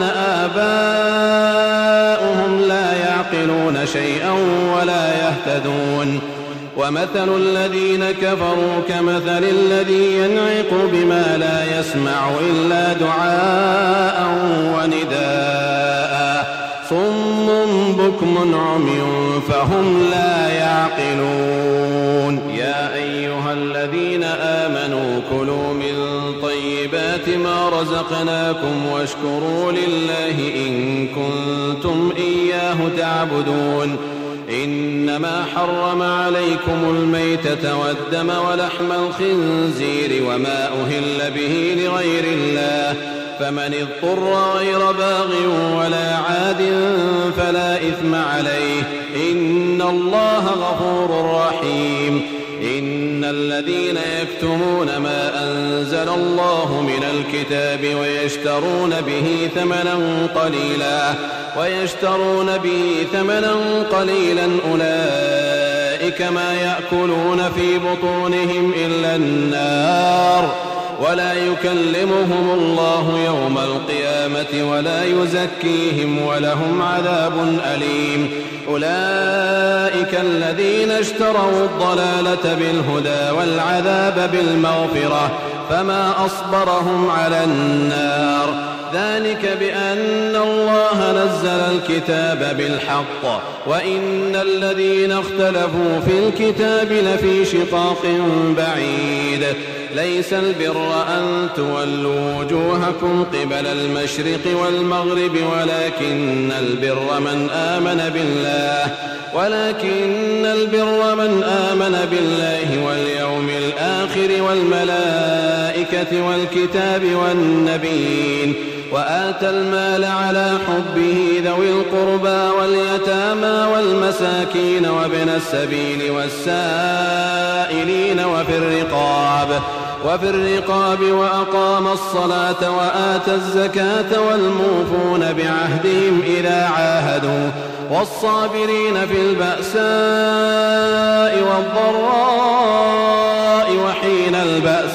آباؤهم لا يعقلون شيئا ولا يهتدون ومثل الذين كفروا كمثل الذي ينعق بما لا يسمع إلا دعاء ونداء صم بكم عمي فهم لا يعقلون يا أيها الذين آمنوا كلوا من طيبات ما رزقناكم واشكروا لله إن كنتم إياه تعبدون إنما حرم عليكم الميتة والدم ولحم الخنزير وما أهل به لغير الله فمن اضطر غير باغ ولا عاد فلا إثم عليه إن الله غفور رحيم إن الذين يكتمون ما أنزل الله من الكتاب ويشترون به ثمنا قليلا أولئك ما يأكلون في بطونهم إلا النار ولا يكلمهم الله يوم القيامة ولا يزكيهم ولهم عذاب أليم. أولئك الذين اشتروا الضلالة بالهدى والعذاب بالمغفرة فما أصبرهم على النار. ذلك بأن الله نزل الكتاب بالحق وإن الذين اختلفوا في الكتاب لفي شقاق بعيد. ليس البر أن تولوا وجوهكم قبل المشرق والمغرب ولكن البر من آمن بالله واليوم الآخر والملائكة والكتاب والنبيين وآتى المال على حبه ذوي القربى واليتامى والمساكين وابن السبيل والسائلين وفي الرقاب وأقام الصلاة وآتى الزكاة والموفون بعهدهم إذا عاهدوا والصابرين في البأساء والضراء وحين البأس.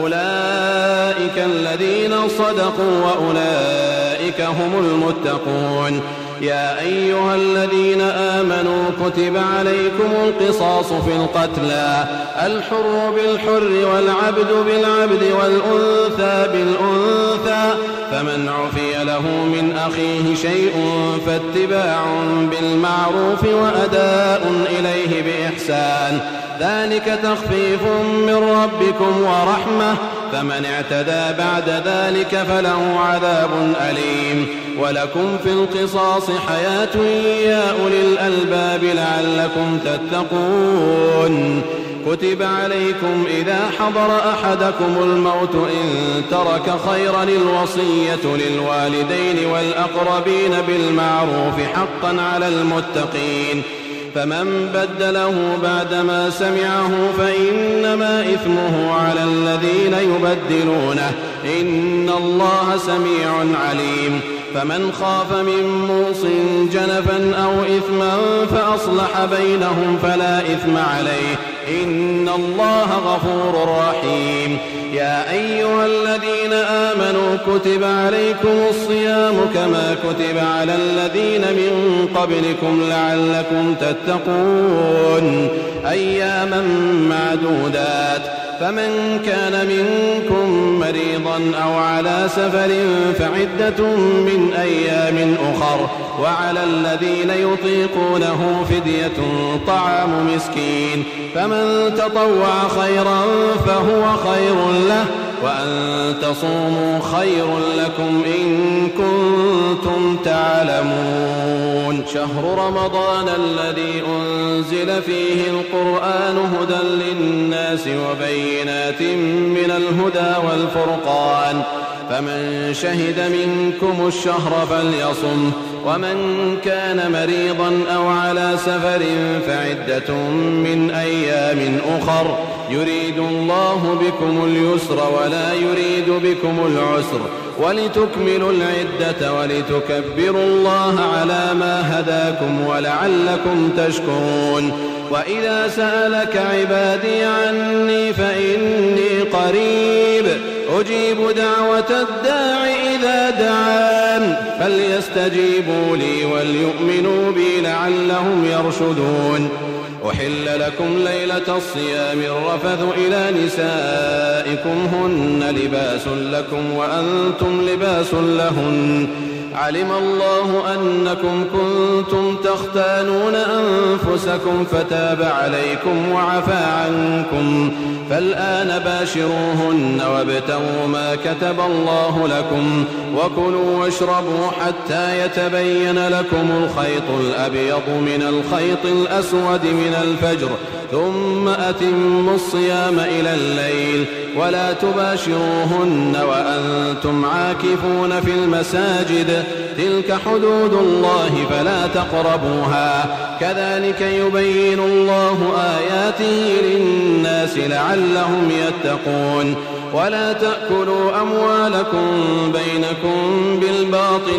أولئك الذين صدقوا وأولئك هم المتقون. يا أيها الذين آمنوا كتب عليكم القصاص في القتلى الحر بالحر والعبد بالعبد والأنثى بالأنثى فمن عفي له من أخيه شيء فاتباع بالمعروف وأداء إليه بإحسان ذلك تخفيف من ربكم ورحمة فمن اعتدى بعد ذلك فله عذاب أليم. ولكم في القصاص حياة يا أولي الألباب لعلكم تتقون. كتب عليكم إذا حضر أحدكم الموت إن ترك خيرا الوصية للوالدين والأقربين بالمعروف حقا على المتقين. فمن بدله بعدما سمعه فإنما إثمه على الذين يبدلونه إن الله سميع عليم. فمن خاف من موص جنفا أو إثما فأصلح بينهم فلا إثم عليه إن الله غفور رحيم. يا أيها الذين آمنوا كتب عليكم الصيام كما كتب على الذين من قبلكم لعلكم تتقون أياما معدودات. فمن كان منكم مريضا أو على سفر فعدة من أيام أخر وعلى الذين يطيقونه فدية طعام مسكين فمن تطوع خيرا فهو خير له وأن تصوموا خير لكم إن كنتم تعلمون. شهر رمضان الذي أنزل فيه القرآن هدى للناس وبينات من الهدى والفرقان فمن شهد منكم الشهر فليصم ومن كان مريضا أو على سفر فعدة من أيام أخر يريد الله بكم اليسر ولا يريد بكم العسر ولتكملوا العدة ولتكبروا الله على ما هداكم ولعلكم تشكرون. وإذا سألك عبادي عني فإني قريب أجيب دعوة الداع إذا دعان فليستجيبوا لي وليؤمنوا بي لعلهم يرشدون. أحل لكم ليلة الصيام الرفث إلى نسائكم هن لباس لكم وأنتم لباس لهن علم الله أنكم كنتم تختانون أنفسكم فتاب عليكم وعفى عنكم فالآن باشروهن وابتغوا ما كتب الله لكم وكلوا واشربوا حتى يتبين لكم الخيط الأبيض من الخيط الأسود من الفجر ثم أتموا الصيام إلى الليل ولا تباشروهن وأنتم عاكفون في المساجد تلك حدود الله فلا تقربوها كذلك يبين الله آياته للناس لعلهم يتقون. ولا تأكلوا أموالكم بينكم بالباطل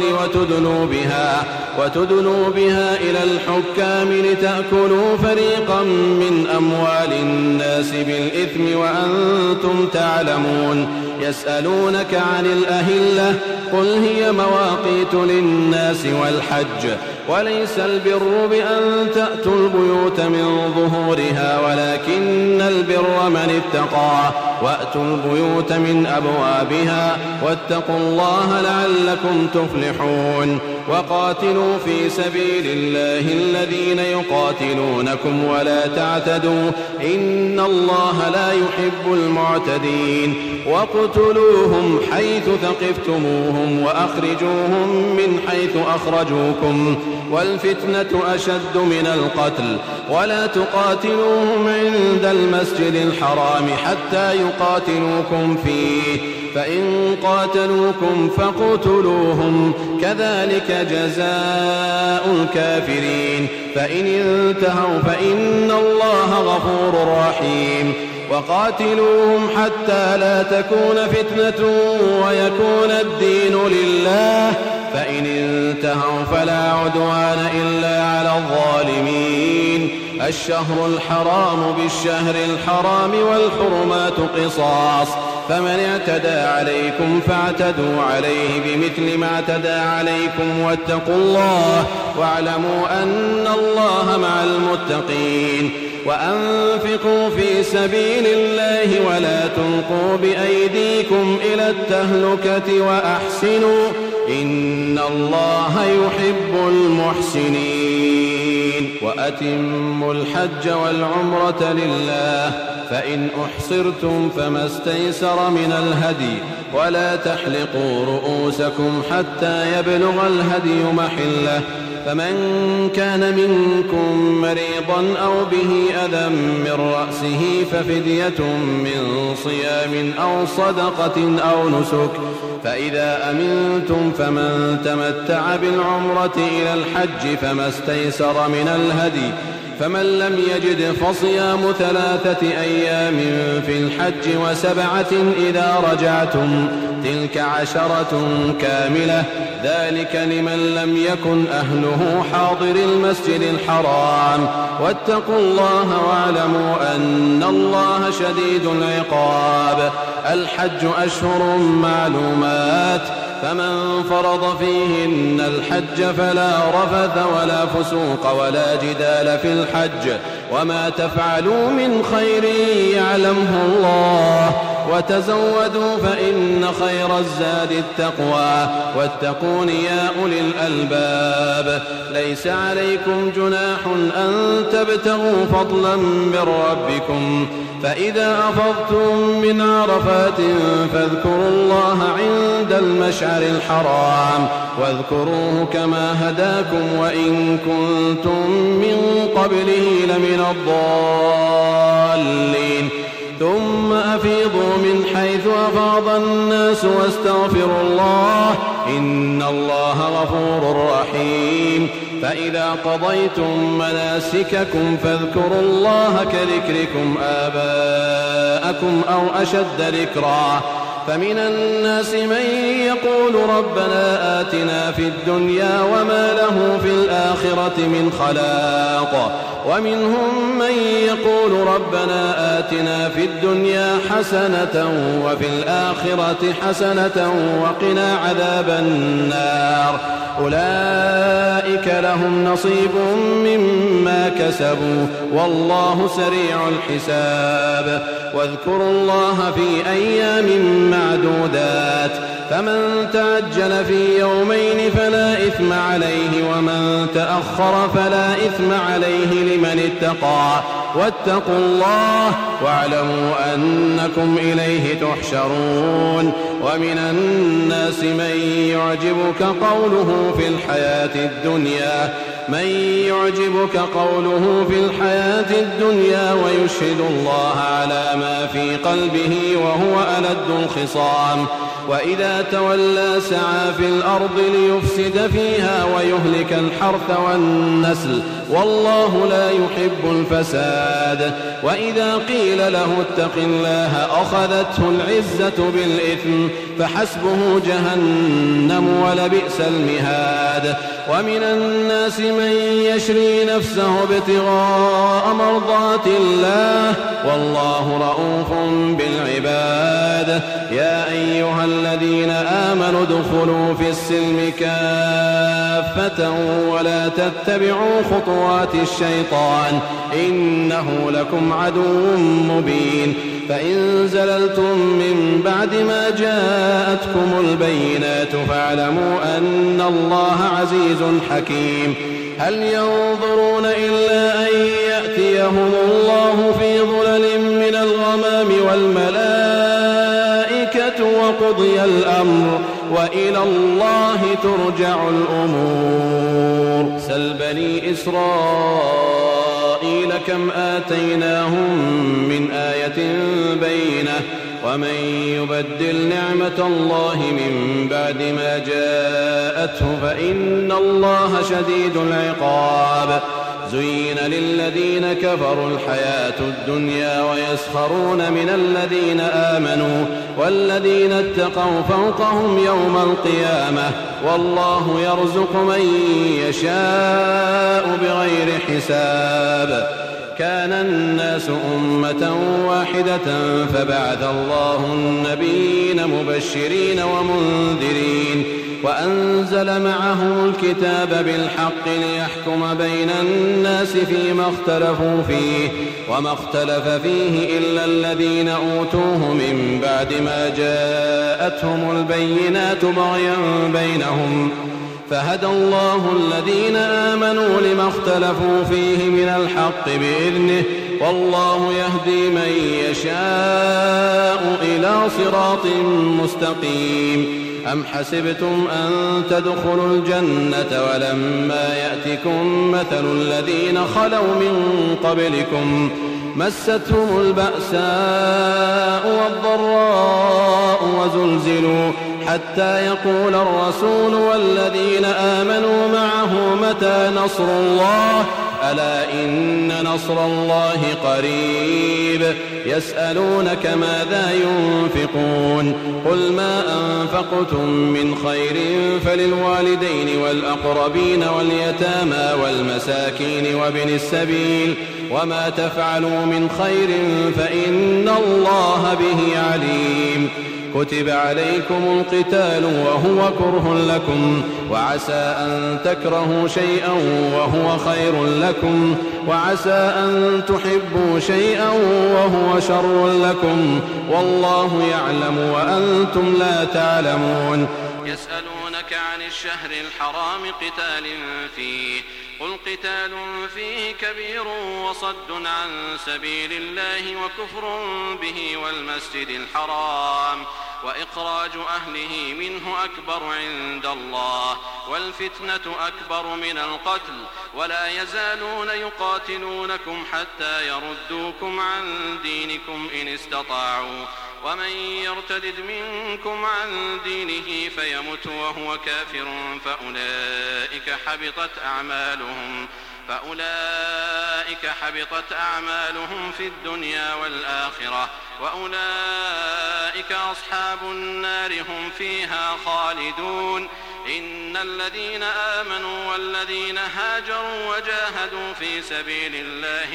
وتدلوا بها إلى الحكام لتأكلوا فريقا من أموال الناس بالإثم وأنتم تعلمون. يسألونك عن الأهلة قل هي مواقيت للناس والحج وليس البر بأن تأتوا البيوت من ظهورها ولكن البر من اتقى وأتوا البيوت من أبوابها واتقوا الله لعلكم تفلحون. وقاتلوا في سبيل الله الذين يقاتلونكم ولا تعتدوا إن الله لا يحب المعتدين. وقتلوهم حيث ثقفتموهم وأخرجوهم من حيث أخرجوكم والفتنة أشد من القتل ولا تقاتلوهم عند المسجد الحرام حتى يقاتلوكم فيه فإن قاتلوكم فاقتلوهم كذلك جزاء الكافرين. فإن انتهوا فإن الله غفور رحيم. وقاتلوهم حتى لا تكون فتنة ويكون الدين لله فإن انتهوا فلا عدوان إلا على الظالمين. الشهر الحرام بالشهر الحرام والحرمات قصاص فمن اعتدى عليكم فاعتدوا عليه بمثل ما اعتدى عليكم واتقوا الله واعلموا أن الله مع المتقين. وأنفقوا في سبيل الله ولا تلقوا بأيديكم إلى التهلكة وأحسنوا إن الله يحب المحسنين. وأتموا الحج والعمرة لله فإن أحصرتم فما استيسر من الهدي ولا تحلقوا رؤوسكم حتى يبلغ الهدي محله فمن كان منكم مريضا أو به أذى من رأسه ففدية من صيام أو صدقة أو نسك فإذا أمنتم فمن تمتع بالعمرة إلى الحج فما استيسر من الهدي فمن لم يجد فصيام 3 أيام في الحج و7 إذا رجعتم تلك 10 كاملة ذلك لمن لم يكن أهله حاضر المسجد الحرام واتقوا الله واعلموا أن الله شديد العقاب. الحج أشهر معلومات فمن فرض فيهن الحج فلا رفث ولا فسوق ولا جدال في الحج وما تفعلوا من خير يعلمه الله وتزودوا فإن خير الزاد التقوى واتقون يا أولي الألباب. ليس عليكم جناح أن تبتغوا فضلا من ربكم فإذا أفضتم من عرفات فاذكروا الله عند المشعر الحرام واذكروه كما هداكم وإن كنتم من قبله لمن الضالين. ثم أفيضوا من حيث أفاض الناس واستغفروا الله إن الله غفور رحيم. فإذا قضيتم مناسككم فاذكروا الله كذكركم آباءكم أو أشد ذكرا فمن الناس من يقول ربنا آتنا في الدنيا وما له في الآخرة من خلاق ومنهم من يقول ربنا آتنا في الدنيا حسنة وفي الآخرة حسنة وقنا عذاب النار. أولئك لهم نصيب مما كسبوا والله سريع الحساب. واذكروا الله في أيام معدودات فمن تعجل في يومين فلا إثم عليه ومن تأخر فلا إثم عليه لمن اتقى واتقوا الله واعلموا أنكم إليه تحشرون. ومن الناس من يعجبك قوله في الحياة الدنيا من يعجبك قوله في الحياة الدنيا ويشهد الله على ما في قلبه وهو ألد الخصام وإذا تولى سعى في الأرض ليفسد فيها ويهلك الحرث والنسل والله لا يحب الفساد وإذا قيل له اتق الله أخذته العزة بالإثم فحسبه جهنم ولبئس المهاد ومن الناس من يشري نفسه ابتغاء مرضات الله والله رؤوف بالعباد يا أيها الذين آمنوا ادخلوا في السلم كافة ولا تتبعوا خطوات الشيطان إنه لكم عدو مبين فإن زللتم من بعد ما جاءتكم البينات فاعلموا أن الله عزيز حكيم هل ينظرون إلا أن يأتيهم الله في ظلل من الغمام والملائكة وقضي الأمر وإلى الله ترجع الأمور سل بني إسرائيل كم آتيناهم من آية بينة ومن يبدل نعمة الله من بعد ما جاءته فإن الله شديد العقاب زين للذين كفروا الحياة الدنيا ويسخرون من الذين آمنوا والذين اتقوا فوقهم يوم القيامة والله يرزق من يشاء بغير حساب كان الناس أمة واحدة فبعث الله النبيين مبشرين ومنذرين وأنزل معهم الكتاب بالحق ليحكم بين الناس فيما اختلفوا فيه وما اختلف فيه إلا الذين أوتوه من بعد ما جاءتهم البينات بغيا بينهم فهدى الله الذين آمنوا لما اختلفوا فيه من الحق بإذنه والله يهدي من يشاء إلى صراط مستقيم أم حسبتم أن تدخلوا الجنة ولما يأتكم مثل الذين خلوا من قبلكم مستهم البأساء والضراء وزلزلوا حتى يقول الرسول والذين آمنوا معه متى نصر الله ألا إن نصر الله قريب يسألونك ماذا ينفقون قل ما أنفقتم من خير فللوالدين والأقربين واليتامى والمساكين وابن السبيل وما تفعلوا من خير فإن الله به عليم كتب عليكم القتال وهو كره لكم وعسى أن تكرهوا شيئا وهو خير لكم وعسى أن تحبوا شيئا وهو شر لكم والله يعلم وأنتم لا تعلمون يسألونك عن الشهر الحرام قتال فيه قل قتال فيه كبير وصد عن سبيل الله وكفر به والمسجد الحرام وإخراج أهله منه أكبر عند الله والفتنة أكبر من القتل ولا يزالون يقاتلونكم حتى يردوكم عن دينكم إن استطاعوا ومن يرتد منكم عن دينه فيمت وهو كافر فأولئك حبطت أعمالهم في الدنيا والآخرة وأولئك أصحاب النار هم فيها خالدون إن الذين آمنوا والذين هاجروا وجاهدوا في سبيل الله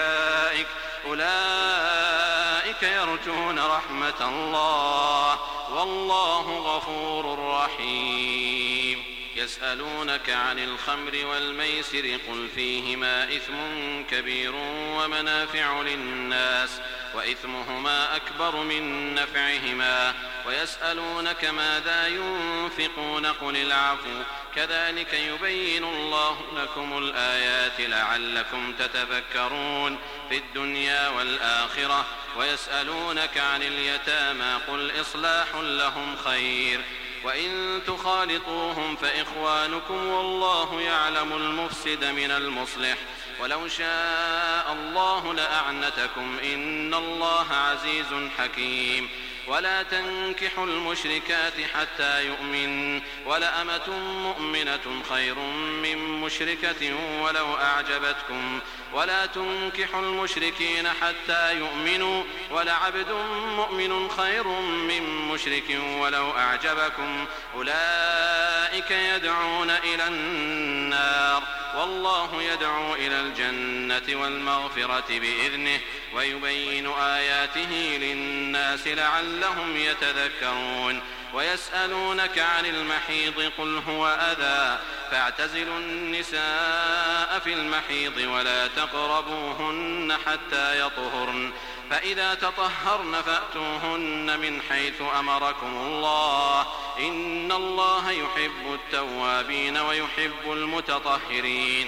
أولئك يرجون رحمة الله والله غفور رحيم يسألونك عن الخمر والميسر قل فيهما إثم كبير ومنافع للناس وإثمهما أكبر من نفعهما ويسألونك ماذا ينفقون قل العفو كذلك يبين الله لكم الآيات لعلكم تتفكرون في الدنيا والآخرة ويسألونك عن اليتامى قل إصلاح لهم خير وإن تخالطوهم فإخوانكم والله يعلم المفسد من المصلح ولو شاء الله لأعنتكم إن الله عزيز حكيم ولا تنكحوا المشركات حتى يؤمن ولأمة مؤمنة خير من مشركة ولو أعجبتكم ولا تنكحوا المشركين حتى يؤمنوا ولعبد مؤمن خير من مشرك ولو أعجبكم أولئك يدعون إلى النار والله يدعو إلى الجنة والمغفرة بإذنه ويبين آياته للناس لعلهم يتذكرون ويسألونك عن المحيض قل هو أذى فاعتزلوا النساء في المحيض ولا تقربوهن حتى يطهرن فإذا تطهرن فأتوهن من حيث أمركم الله إن الله يحب التوابين ويحب المتطهرين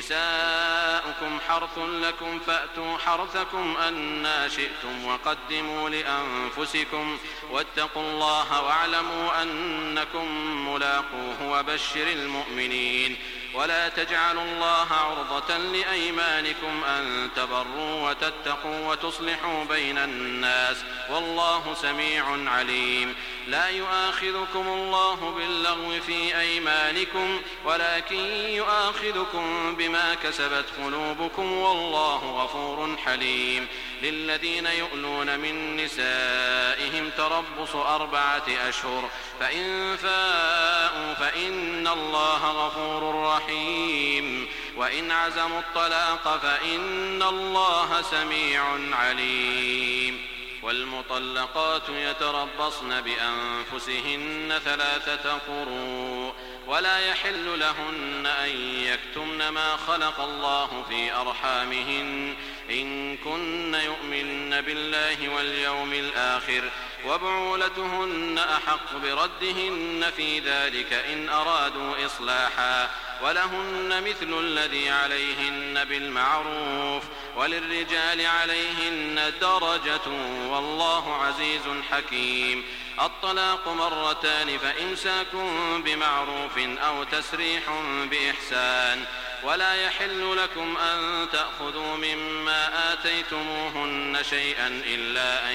نساؤكم حرث لكم فأتوا حرثكم أنى شئتم وقدموا لأنفسكم واتقوا الله واعلموا أنكم ملاقوه وبشر المؤمنين ولا تجعلوا الله عرضة لأيمانكم أن تبروا وتتقوا وتصلحوا بين الناس والله سميع عليم لا يؤاخذكم الله باللغو في أيمانكم ولكن يؤاخذكم بما كسبت قلوبكم والله غفور حليم للذين يؤلون من نسائهم تربص 4 أشهر فإن فاءوا فإن الله غفور رحيم وإن عزموا الطلاق فإن الله سميع عليم والمطلقات يتربصن بأنفسهن 3 قروء ولا يحل لهن أن يكتمن ما خلق الله في أرحامهن إن كن يؤمن بالله واليوم الآخر وبعولتهن أحق بردهن في ذلك إن أرادوا إصلاحا ولهن مثل الذي عليهن بالمعروف وللرجال عليهن درجة والله عزيز حكيم الطلاق 2 فإمساك بمعروف أو تسريح بإحسان ولا يحل لكم أن تأخذوا مما آتيتموهن شيئا إلا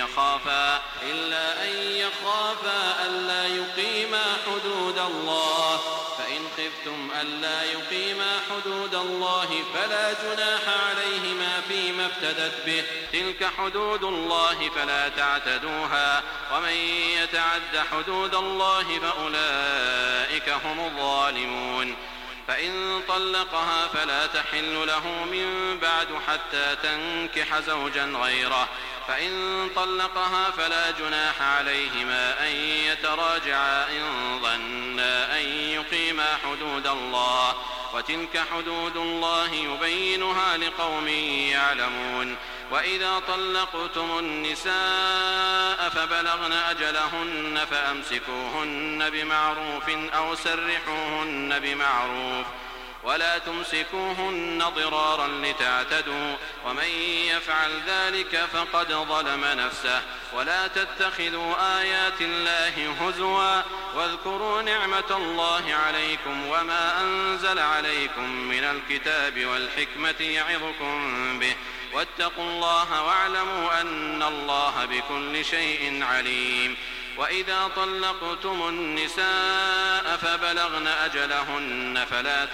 أن يخافا ألا يقيما حدود الله فإن خفتم ألا يقيما حدود الله فلا جناح عليهما فيما افتدت به تلك حدود الله فلا تعتدوها ومن يتعد حدود الله فأولئك هم الظالمون فإن طلقها فلا تحل له من بعد حتى تنكح زوجا غيره فإن طلقها فلا جناح عليهما أن يتراجعا إن ظنا أن يقيما حدود الله وتلك حدود الله يبينها لقوم يعلمون وإذا طلقتم النساء فبلغن أجلهن فأمسكوهن بمعروف أو سرحوهن بمعروف ولا تمسكوهن ضرارا لتعتدوا ومن يفعل ذلك فقد ظلم نفسه ولا تتخذوا آيات الله هزوا واذكروا نعمة الله عليكم وما أنزل عليكم من الكتاب والحكمة يعظكم به واتقوا الله واعلموا أن الله بكل شيء عليم وإذا طلقتم النساء فبلغن أجلهن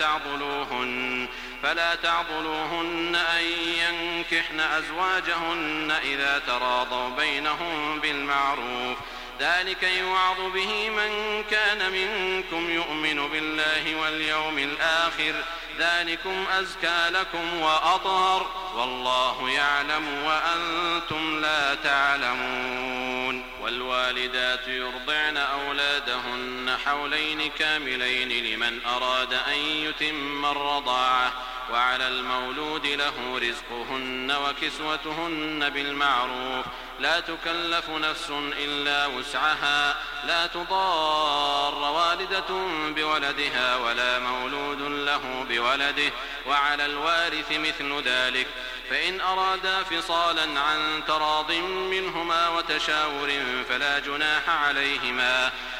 فلا تعضلوهن أن ينكحن أزواجهن إذا تراضوا بينهم بالمعروف ذلك يوعظ به من كان منكم يؤمن بالله واليوم الآخر ذلكم أزكى لكم وأطهر والله يعلم وأنتم لا تعلمون والوالدات يرضعن أولادهن حولين كاملين لمن أراد أن يتم الرضاعة وعلى المولود له رزقهن وكسوتهن بالمعروف لا تكلف نفس إلا وسعها لا تضار والدة بولدها ولا مولود له بولده وعلى الوارث مثل ذلك فإن أرادا فصالا عن تراض منهما وتشاور فلا جناح عليهما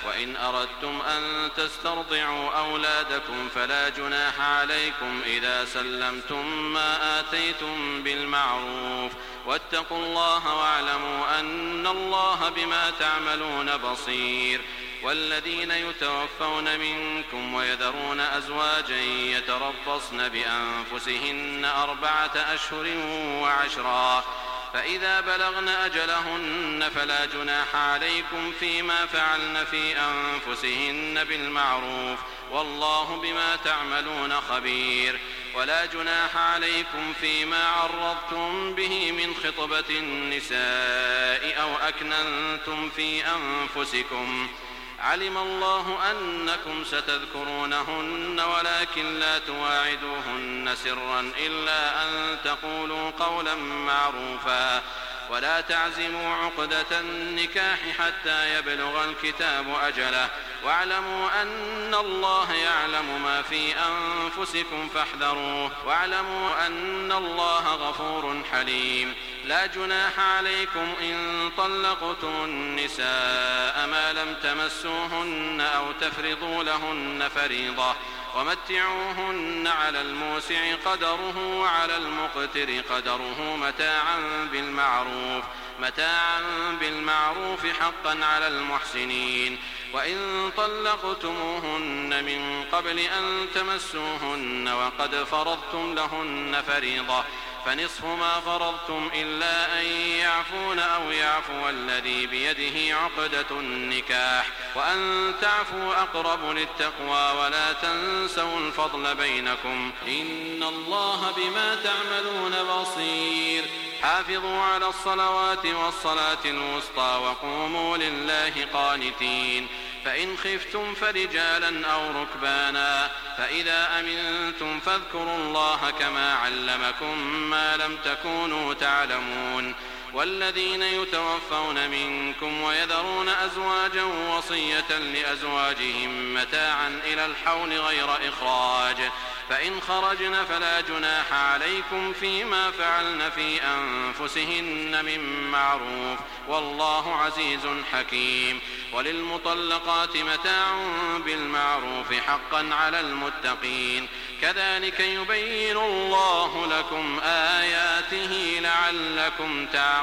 وإن أردتم أن تسترضعوا أولادكم فلا جناح عليكم إذا سلمتم ما آتيتم بالمعروف واتقوا الله واعلموا أن الله بما تعملون بصير. والذين يتوفون منكم ويذرون أزواجا يتربصن بأنفسهن 4 أشهر و10 فإذا بلغن أجلهن فلا جناح عليكم فيما فعلن في أنفسهن بالمعروف والله بما تعملون خبير. ولا جناح عليكم فيما عرضتم به من خطبة النساء أو أكننتم في أنفسكم علم الله أنكم ستذكرونهن ولكن لا تواعدوهن سرا إلا أن تقولوا قولا معروفا ولا تعزموا عقدة النكاح حتى يبلغ الكتاب أجله واعلموا أن الله يعلم ما في أنفسكم فاحذروه واعلموا أن الله غفور حليم. لا جناح عليكم إن طلقتم النساء ما لم تمسوهن أو تفرضوا لهن فريضة ومتعوهن على الموسع قدره وعلى المقتر قدره متاعا بالمعروف حقا على المحسنين. وإن طلقتموهن من قبل أن تمسوهن وقد فرضتم لهن فريضة فنصف ما فرضتم إلا أن يعفون أو يعفو الذي بيده عقدة النكاح وأن تعفوا أقرب للتقوى ولا تنسوا الفضل بينكم إن الله بما تعملون بصير. حافظوا على الصلوات والصلاة الوسطى وقوموا لله قانتين. فإن خفتم فرجالا أو ركبانا فإذا أمنتم فاذكروا الله كما علمكم ما لم تكونوا تعلمون. والذين يتوفون منكم ويذرون أزواجا وصية لأزواجهم متاعا إلى الحول غير إخراج فإن خرجن فلا جناح عليكم فيما فعلن في أنفسهن من معروف والله عزيز حكيم. وللمطلقات متاع بالمعروف حقا على المتقين كذلك يبين الله لكم آياته لعلكم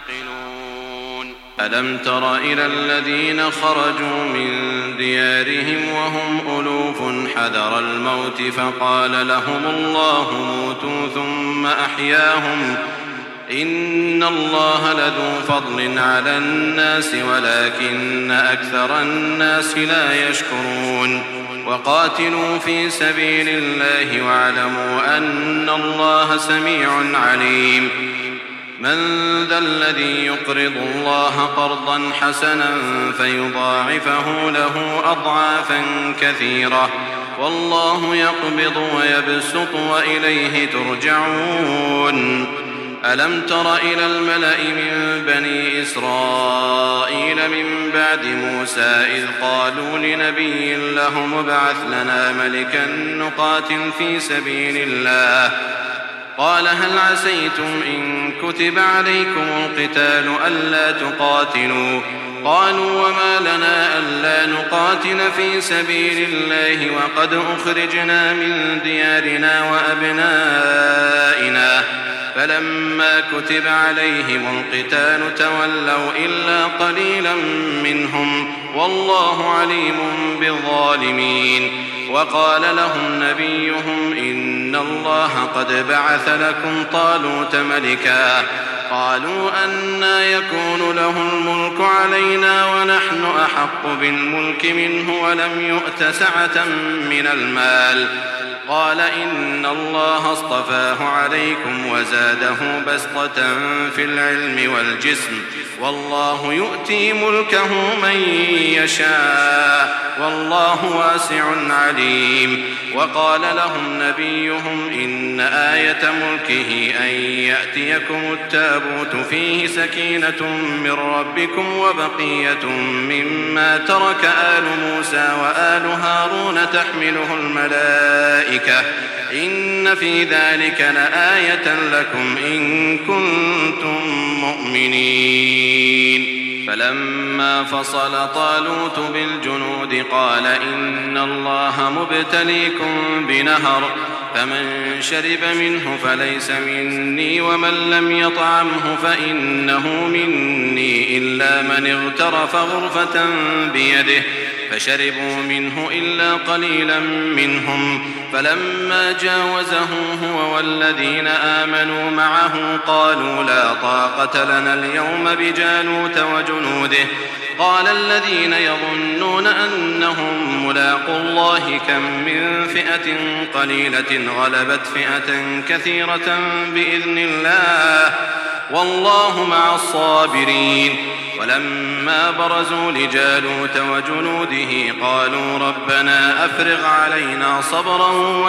تعقلون. ألم تر إلى الذين خرجوا من ديارهم وهم ألوف حذر الموت فقال لهم الله موتوا ثم أحياهم إن الله لذو فضل على الناس ولكن أكثر الناس لا يشكرون. وقاتلوا في سبيل الله واعلموا أن الله سميع عليم. من ذا الذي يقرض الله قرضا حسنا فيضاعفه له أضعافا كثيرة والله يقبض ويبسط وإليه ترجعون. ألم تر إلى الملأ من بني إسرائيل من بعد موسى إذ قالوا لنبي له ابعث لنا ملكا نقاتل في سبيل الله قال هل عسيتم إن كتب عليكم القتال ألا تقاتلوا قالوا وما لنا ألا نقاتل في سبيل الله وقد أخرجنا من ديارنا وأبنائنا فلما كتب عليهم القتال تولوا إلا قليلا منهم والله عليم بالظالمين. وقال لهم نبيهم إن الله قد بعث لكم طالوت ملكا قالوا أنى يكون له الملك علينا ونحن أحق بالملك منه ولم يؤت سعة من المال قال إن الله اصطفاه عليكم وزاده بسطة في العلم والجسم والله يؤتي ملكه من يشاء والله واسع عليم. وقال لهم نبيهم إن آية ملكه أن يأتيكم التابوت فيه سكينة من ربكم وبقية مما ترك آل موسى وآل هارون تحمله الملائكة إن في ذلك لآية لكم إن كنتم مؤمنين. فلما فصل طالوت بالجنود قال إن الله مبتليكم بنهر فمن شرب منه فليس مني ومن لم يطعمه فإنه مني إلا من اغترف غرفة بيده فشربوا منه إلا قليلا منهم فلما جاوزه هو والذين آمنوا معه قالوا لا طاقة لنا اليوم بجالوت وجنوده قال الذين يظنون أنهم ملاقو الله كم من فئة قليلة غلبت فئة كثيرة بإذن الله والله مع الصابرين ولما برزوا لجالوت وجنوده قالوا ربنا أفرغ علينا صبرا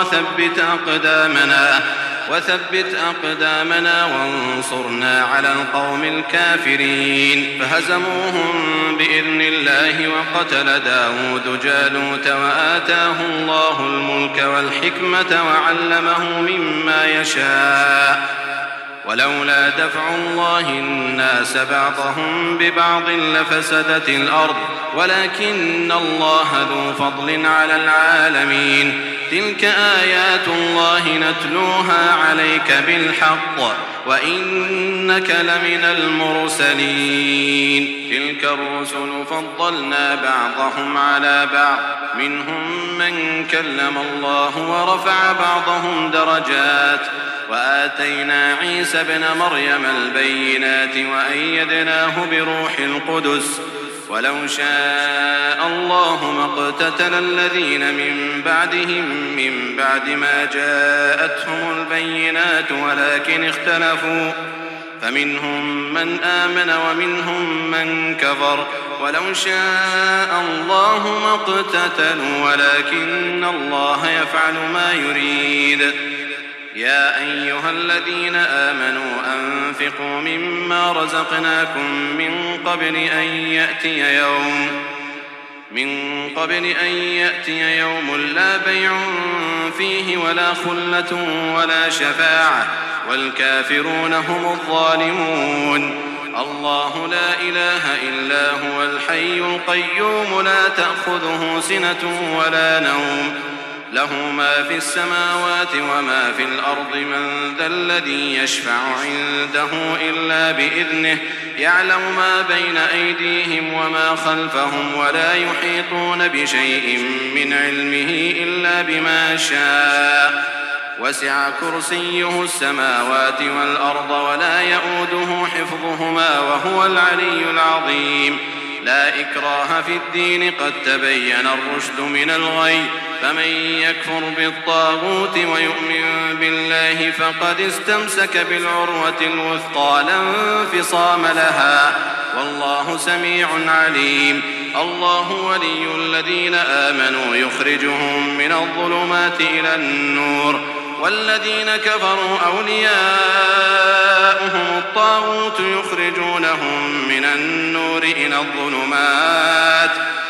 وثبت أقدامنا وانصرنا على القوم الكافرين فهزموهم بإذن الله وقتل داود جالوت وآتاه الله الملك والحكمة وعلمه مما يشاء ولولا دفع الله الناس بعضهم ببعض لفسدت الأرض ولكن الله ذو فضل على العالمين تلك آيات الله نتلوها عليك بالحق وإنك لمن المرسلين تلك الرسل فضلنا بعضهم على بعض منهم من كلم الله ورفع بعضهم درجات وآتينا عيسى ابن مريم البينات وأيدناه بروح القدس ولو شاء الله ما اقتتل الذين من بعدهم من بعد ما جاءتهم البينات ولكن اختلفوا فمنهم من آمن ومنهم من كفر ولو شاء الله ما اقتتلوا ولكن الله يفعل ما يريد يا أيها الذين آمنوا أنفقوا مما رزقناكم من قبل أن يأتي يوم لا بيع فيه ولا خلة ولا شفاعة والكافرون هم الظالمون الله لا إله إلا هو الحي القيوم لا تأخذه سنة ولا نوم له ما في السماوات وما في الأرض من ذا الذي يشفع عنده إلا بإذنه يعلم ما بين أيديهم وما خلفهم ولا يحيطون بشيء من علمه إلا بما شاء وسع كرسيه السماوات والأرض ولا يؤوده حفظهما وهو العلي العظيم لا إكراه في الدين قد تبين الرشد من الغي فمن يكفر بالطاغوت ويؤمن بالله فقد استمسك بالعروة الوثقى لا انفصام لها والله سميع عليم الله ولي الذين آمنوا يخرجهم من الظلمات إلى النور والذين كفروا أولياؤهم الطاغوت يخرجونهم من النور إلى الظلمات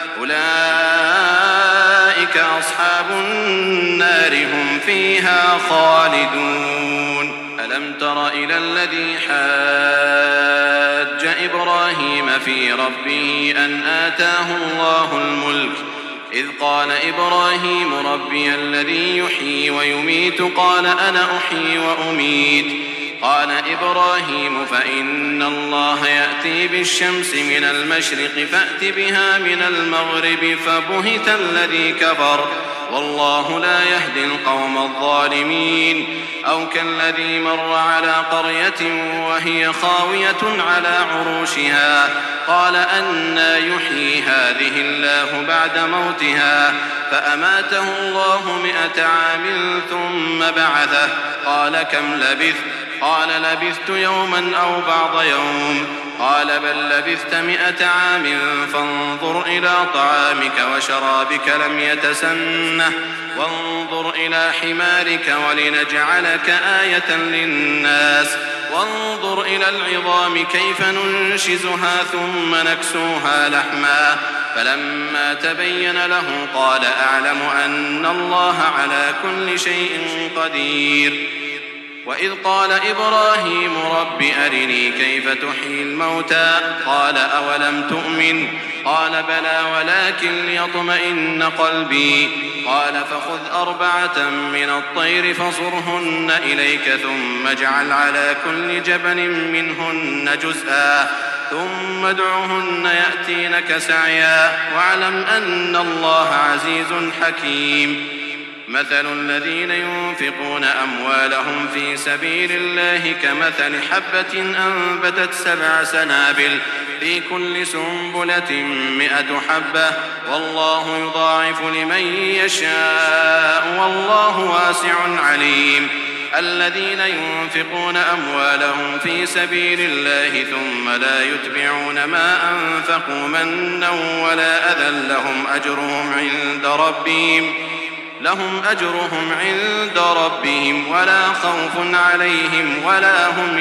أولئك أصحاب النار هم فيها خالدون ألم تر إلى الذي حاج إبراهيم في ربه أن آتاه الله الملك إذ قال إبراهيم ربي الذي يحيي ويميت قال أنا أحيي وأميت قال إبراهيم فإن الله يأتي بالشمس من المشرق فأت بها من المغرب فبهت الذي كفر والله لا يهدي القوم الظالمين أو كالذي مر على قرية وهي خاوية على عروشها قال أنى يحيي هذه الله بعد موتها فأماته الله 100 عام ثم بعثه قال كم لبثت قال لبثت يوما أو بعض يوم قال بل لبثت 100 عام فانظر إلى طعامك وشرابك لم يتسنه وانظر إلى حمارك ولنجعلك آية للناس وانظر إلى العظام كيف ننشزها ثم نكسوها لحما فلما تبين له قال أعلم أن الله على كل شيء قدير وإذ قال إبراهيم رب أرني كيف تحيي الموتى قال أولم تؤمن قال بلى ولكن ليطمئن قلبي قال فخذ 4 من الطير فصرهن إليك ثم اجعل على كل جبل منهن جزءا ثم ادعهن يأتينك سعيا واعلم أن الله عزيز حكيم. مثل الذين ينفقون أموالهم في سبيل الله كمثل حبة أنبتت 7 سنابل في كل سنبلة 100 حبة والله يضاعف لمن يشاء والله واسع عليم. الذين ينفقون أموالهم في سبيل الله ثم لا يتبعون ما أنفقوا منا ولا أذى لهم أجرهم عند ربهم ولا خوف عليهم ولا هم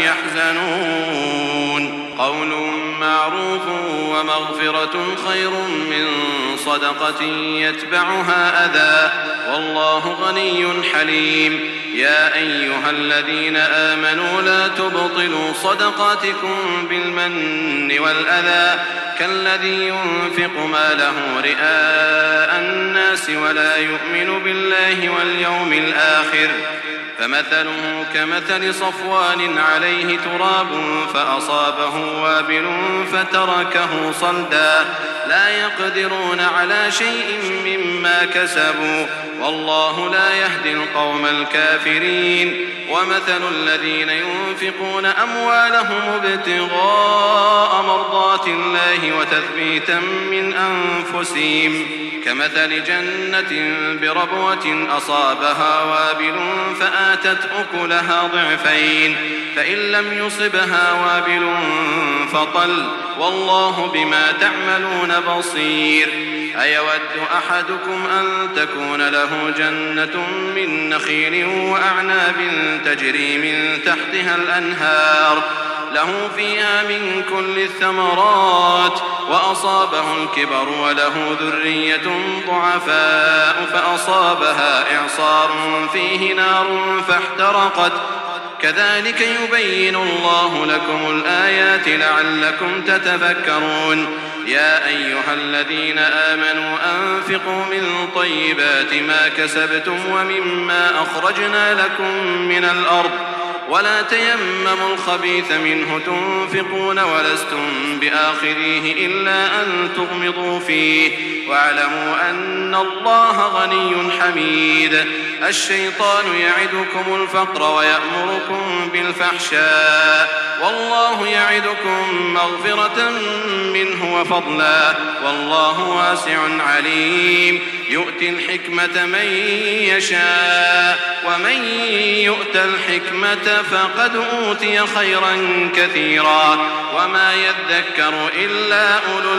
يحزنون. قول معروف ومغفرة خير من صدقة يتبعها أذى والله غني حليم. يا أيها الذين آمنوا لا تبطلوا صدقاتكم بالمن والأذى كالذي ينفق ماله رئاء الناس ولا يؤمن بالله واليوم الآخر فمثله كمثل صفوان عليه تراب فأصابه وابل فتركه صلدا لا يقدرون على شيء مما كسبوا والله لا يهدي القوم الكافرين. ومثل الذين ينفقون أموالهم ابتغاء مرضات الله وتثبيتا من أنفسهم كمثل جنة بربوة أصابها وابل فآتت أكلها ضعفين فإن لم يصبها وابل فطل والله بما تعملون بصير. أيود أحدكم أن تكون له جنة من نخيل وأعناب تجري من تحتها الأنهار له فيها من كل الثمرات وأصابه الكبر وله ذرية ضعفاء فأصابها إعصار فيه نار فاحترقت كذلك يبين الله لكم الآيات لعلكم تتفكرون. يا أيها الذين آمنوا أنفقوا من طيبات ما كسبتم ومما أخرجنا لكم من الأرض ولا تيمموا الخبيث منه تنفقون ولستم بآخذيه إلا أن تغمضوا فيه واعلموا أن الله غني حميد. الشيطان يعدكم الفقر ويأمركم بالفحشاء والله يعدكم مغفرة منه وفضلا والله واسع عليم. يؤتي الحكمة من يشاء ومن يؤت الحكمة فقد أوتي خيرا كثيرا وما يذكر إلا أولو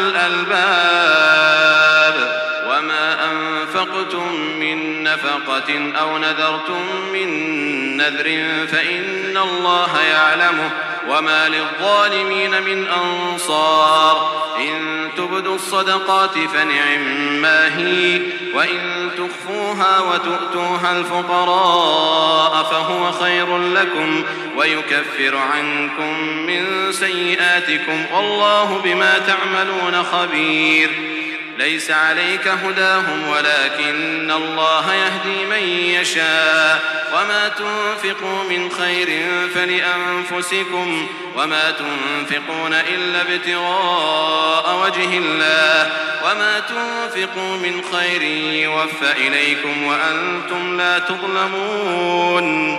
الألباب. وما أنفقتم من نفقة أو نذرتم من نذر فإن الله يعلمه وما للظالمين من أنصار. إن تبدوا الصدقات فنعما هي وإن تخفوها وتؤتوها الفقراء فهو خير لكم ويكفر عنكم من سيئاتكم والله بما تعملون خبير. ليس عليك هداهم ولكن الله يهدي من يشاء وما تنفقوا من خير فلأنفسكم وما تنفقون إلا ابتغاء وجه الله وما تنفقوا من خير يوفى إليكم وأنتم لا تظلمون.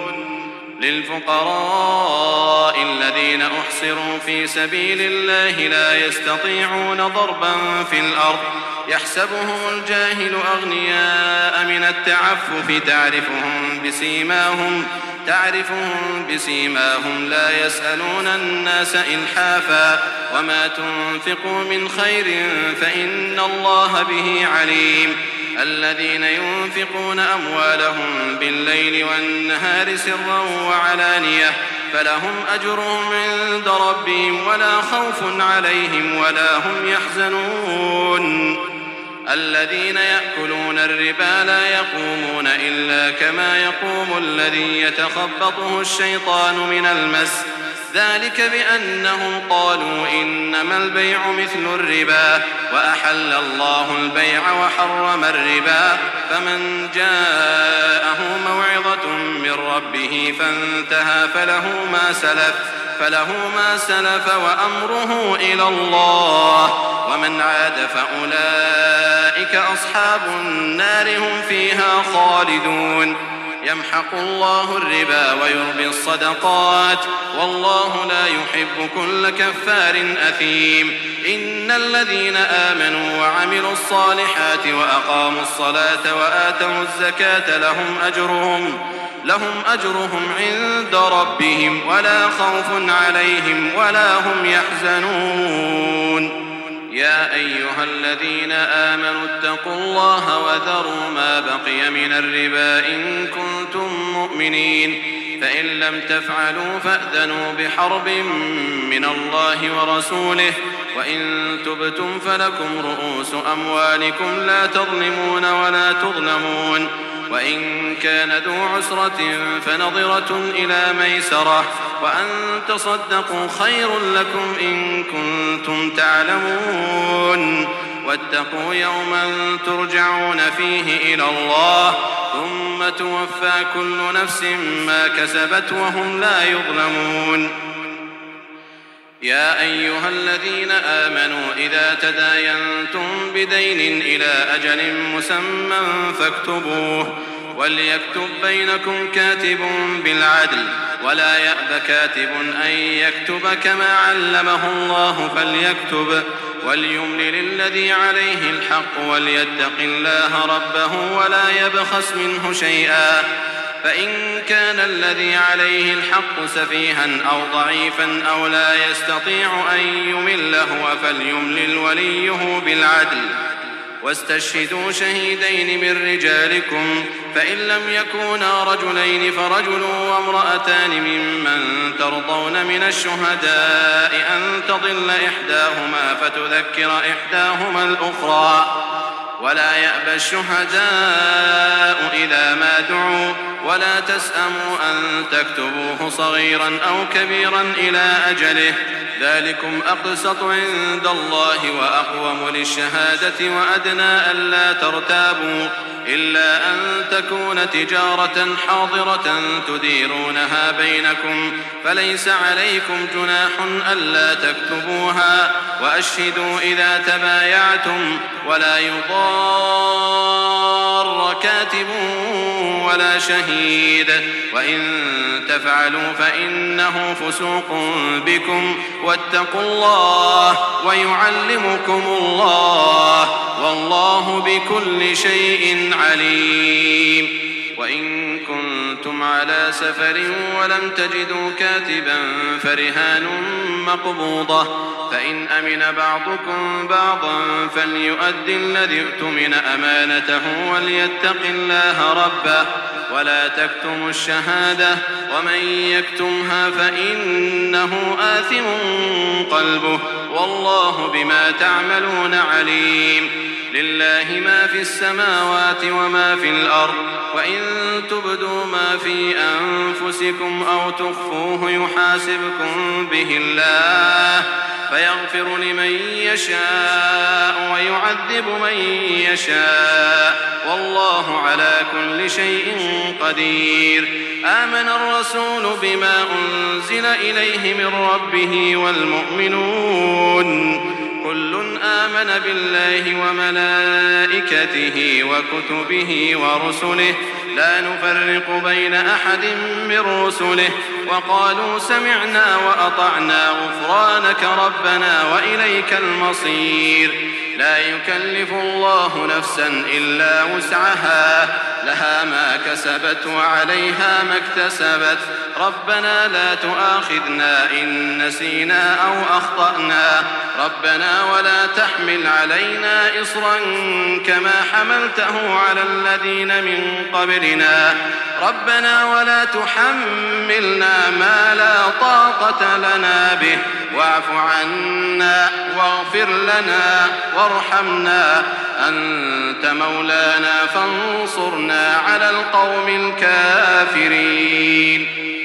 للفقراء الذين أحصروا في سبيل الله لا يستطيعون ضربا في الأرض يحسبهم الجاهل أغنياء من التعفف تعرفهم بسيماهم لا يسألون الناس إلحافا وما تنفقوا من خير فإن الله به عليم. الذين ينفقون أموالهم بالليل والنهار سرا وعلانية فلهم أجرهم عند ربهم ولا خوف عليهم ولا هم يحزنون. الذين يأكلون الربا لا يقومون إلا كما يقوم الذي يتخبطه الشيطان من المس ذلك بأنهم قالوا إنما البيع مثل الربا وأحل الله البيع وحرم الربا فمن جاءه موعظة من ربه فانتهى فله ما سلف وأمره إلى الله ومن عاد فأولئك أصحاب النار هم فيها خالدون يمحق الله الربا ويربي الصدقات والله لا يحب كل كفار أثيم إن الذين آمنوا وعملوا الصالحات وأقاموا الصلاة وآتوا الزكاة لهم أجرهم عند ربهم ولا خوف عليهم ولا هم يحزنون يا أيها الذين آمنوا اتقوا الله وذروا ما بقي من الربا إن كنتم مؤمنين فإن لم تفعلوا فأذنوا بحرب من الله ورسوله وإن تبتم فلكم رؤوس أموالكم لا تظلمون ولا تظلمون وإن كان ذو عسرة فنظرة إلى ميسرة وأن تصدقوا خير لكم إن كنتم تعلمون واتقوا يوما ترجعون فيه إلى الله ثم توفى كل نفس ما كسبت وهم لا يظلمون يا أيها الذين آمنوا إذا تداينتم بدين إلى أجل مسمى فاكتبوه وليكتب بينكم كاتب بالعدل ولا يأب كاتب أن يكتب كما علمه الله فليكتب وليملل الذي عليه الحق وليتق الله ربه ولا يبخس منه شيئا فإن كان الذي عليه الحق سفيها أو ضعيفا أو لا يستطيع أن يمل هو فليملل وليه بالعدل واستشهدوا شهيدين من رجالكم فإن لم يكونا رجلين فرجل وامرأتان ممن ترضون من الشهداء أن تضل إحداهما فتذكر إحداهما الأخرى ولا يأبى الشهداء إذا ما دعوا ولا تسأموا أن تكتبوه صغيرا أو كبيرا إلى أجله ذلكم أقسط عند الله وأقوم للشهادة وأدنى ألا ترتابوا إلا أن تكون تجارة حاضرة تديرونها بينكم فليس عليكم جناح ألا تكتبوها وأشهدوا إذا تبايعتم ولا يضار كاتب ولا شهيد وإن تفعلوا فإنه فسوق بكم واتقوا الله ويعلمكم الله والله بكل شيء عليم وإن كنتم على سفر ولم تجدوا كاتبا فرهان مقبوضة فإن أمن بعضكم بعضا فليؤدي الذي اؤتمن أمانته وليتق الله ربه ولا تكتموا الشهادة ومن يكتمها فإنه آثم قلبه والله بما تعملون عليم لله ما في السماوات وما في الأرض وإن تبدوا ما في أنفسكم أو تخفوه يحاسبكم به الله فيغفر لمن يشاء ويعذب من يشاء والله على كل شيء قدير آمن الرسول بما أنزل إليه من ربه والمؤمنون كل آمن بالله وملائكته وكتبه ورسله لا نفرق بين أحد من رسله وقالوا سمعنا وأطعنا غفرانك ربنا وإليك المصير لا يكلف الله نفسا إلا وسعها لها ما كسبت وعليها ما اكتسبت ربنا لا تؤاخذنا إن نسينا أو أخطأنا ربنا ولا تحمل علينا إصرا كما حملته على الذين من قبلنا ربنا ولا تحملنا ما لا طاقة لنا به واعف عنا واغفر لنا وارحمنا أنت مولانا فانصرنا على القوم الكافرين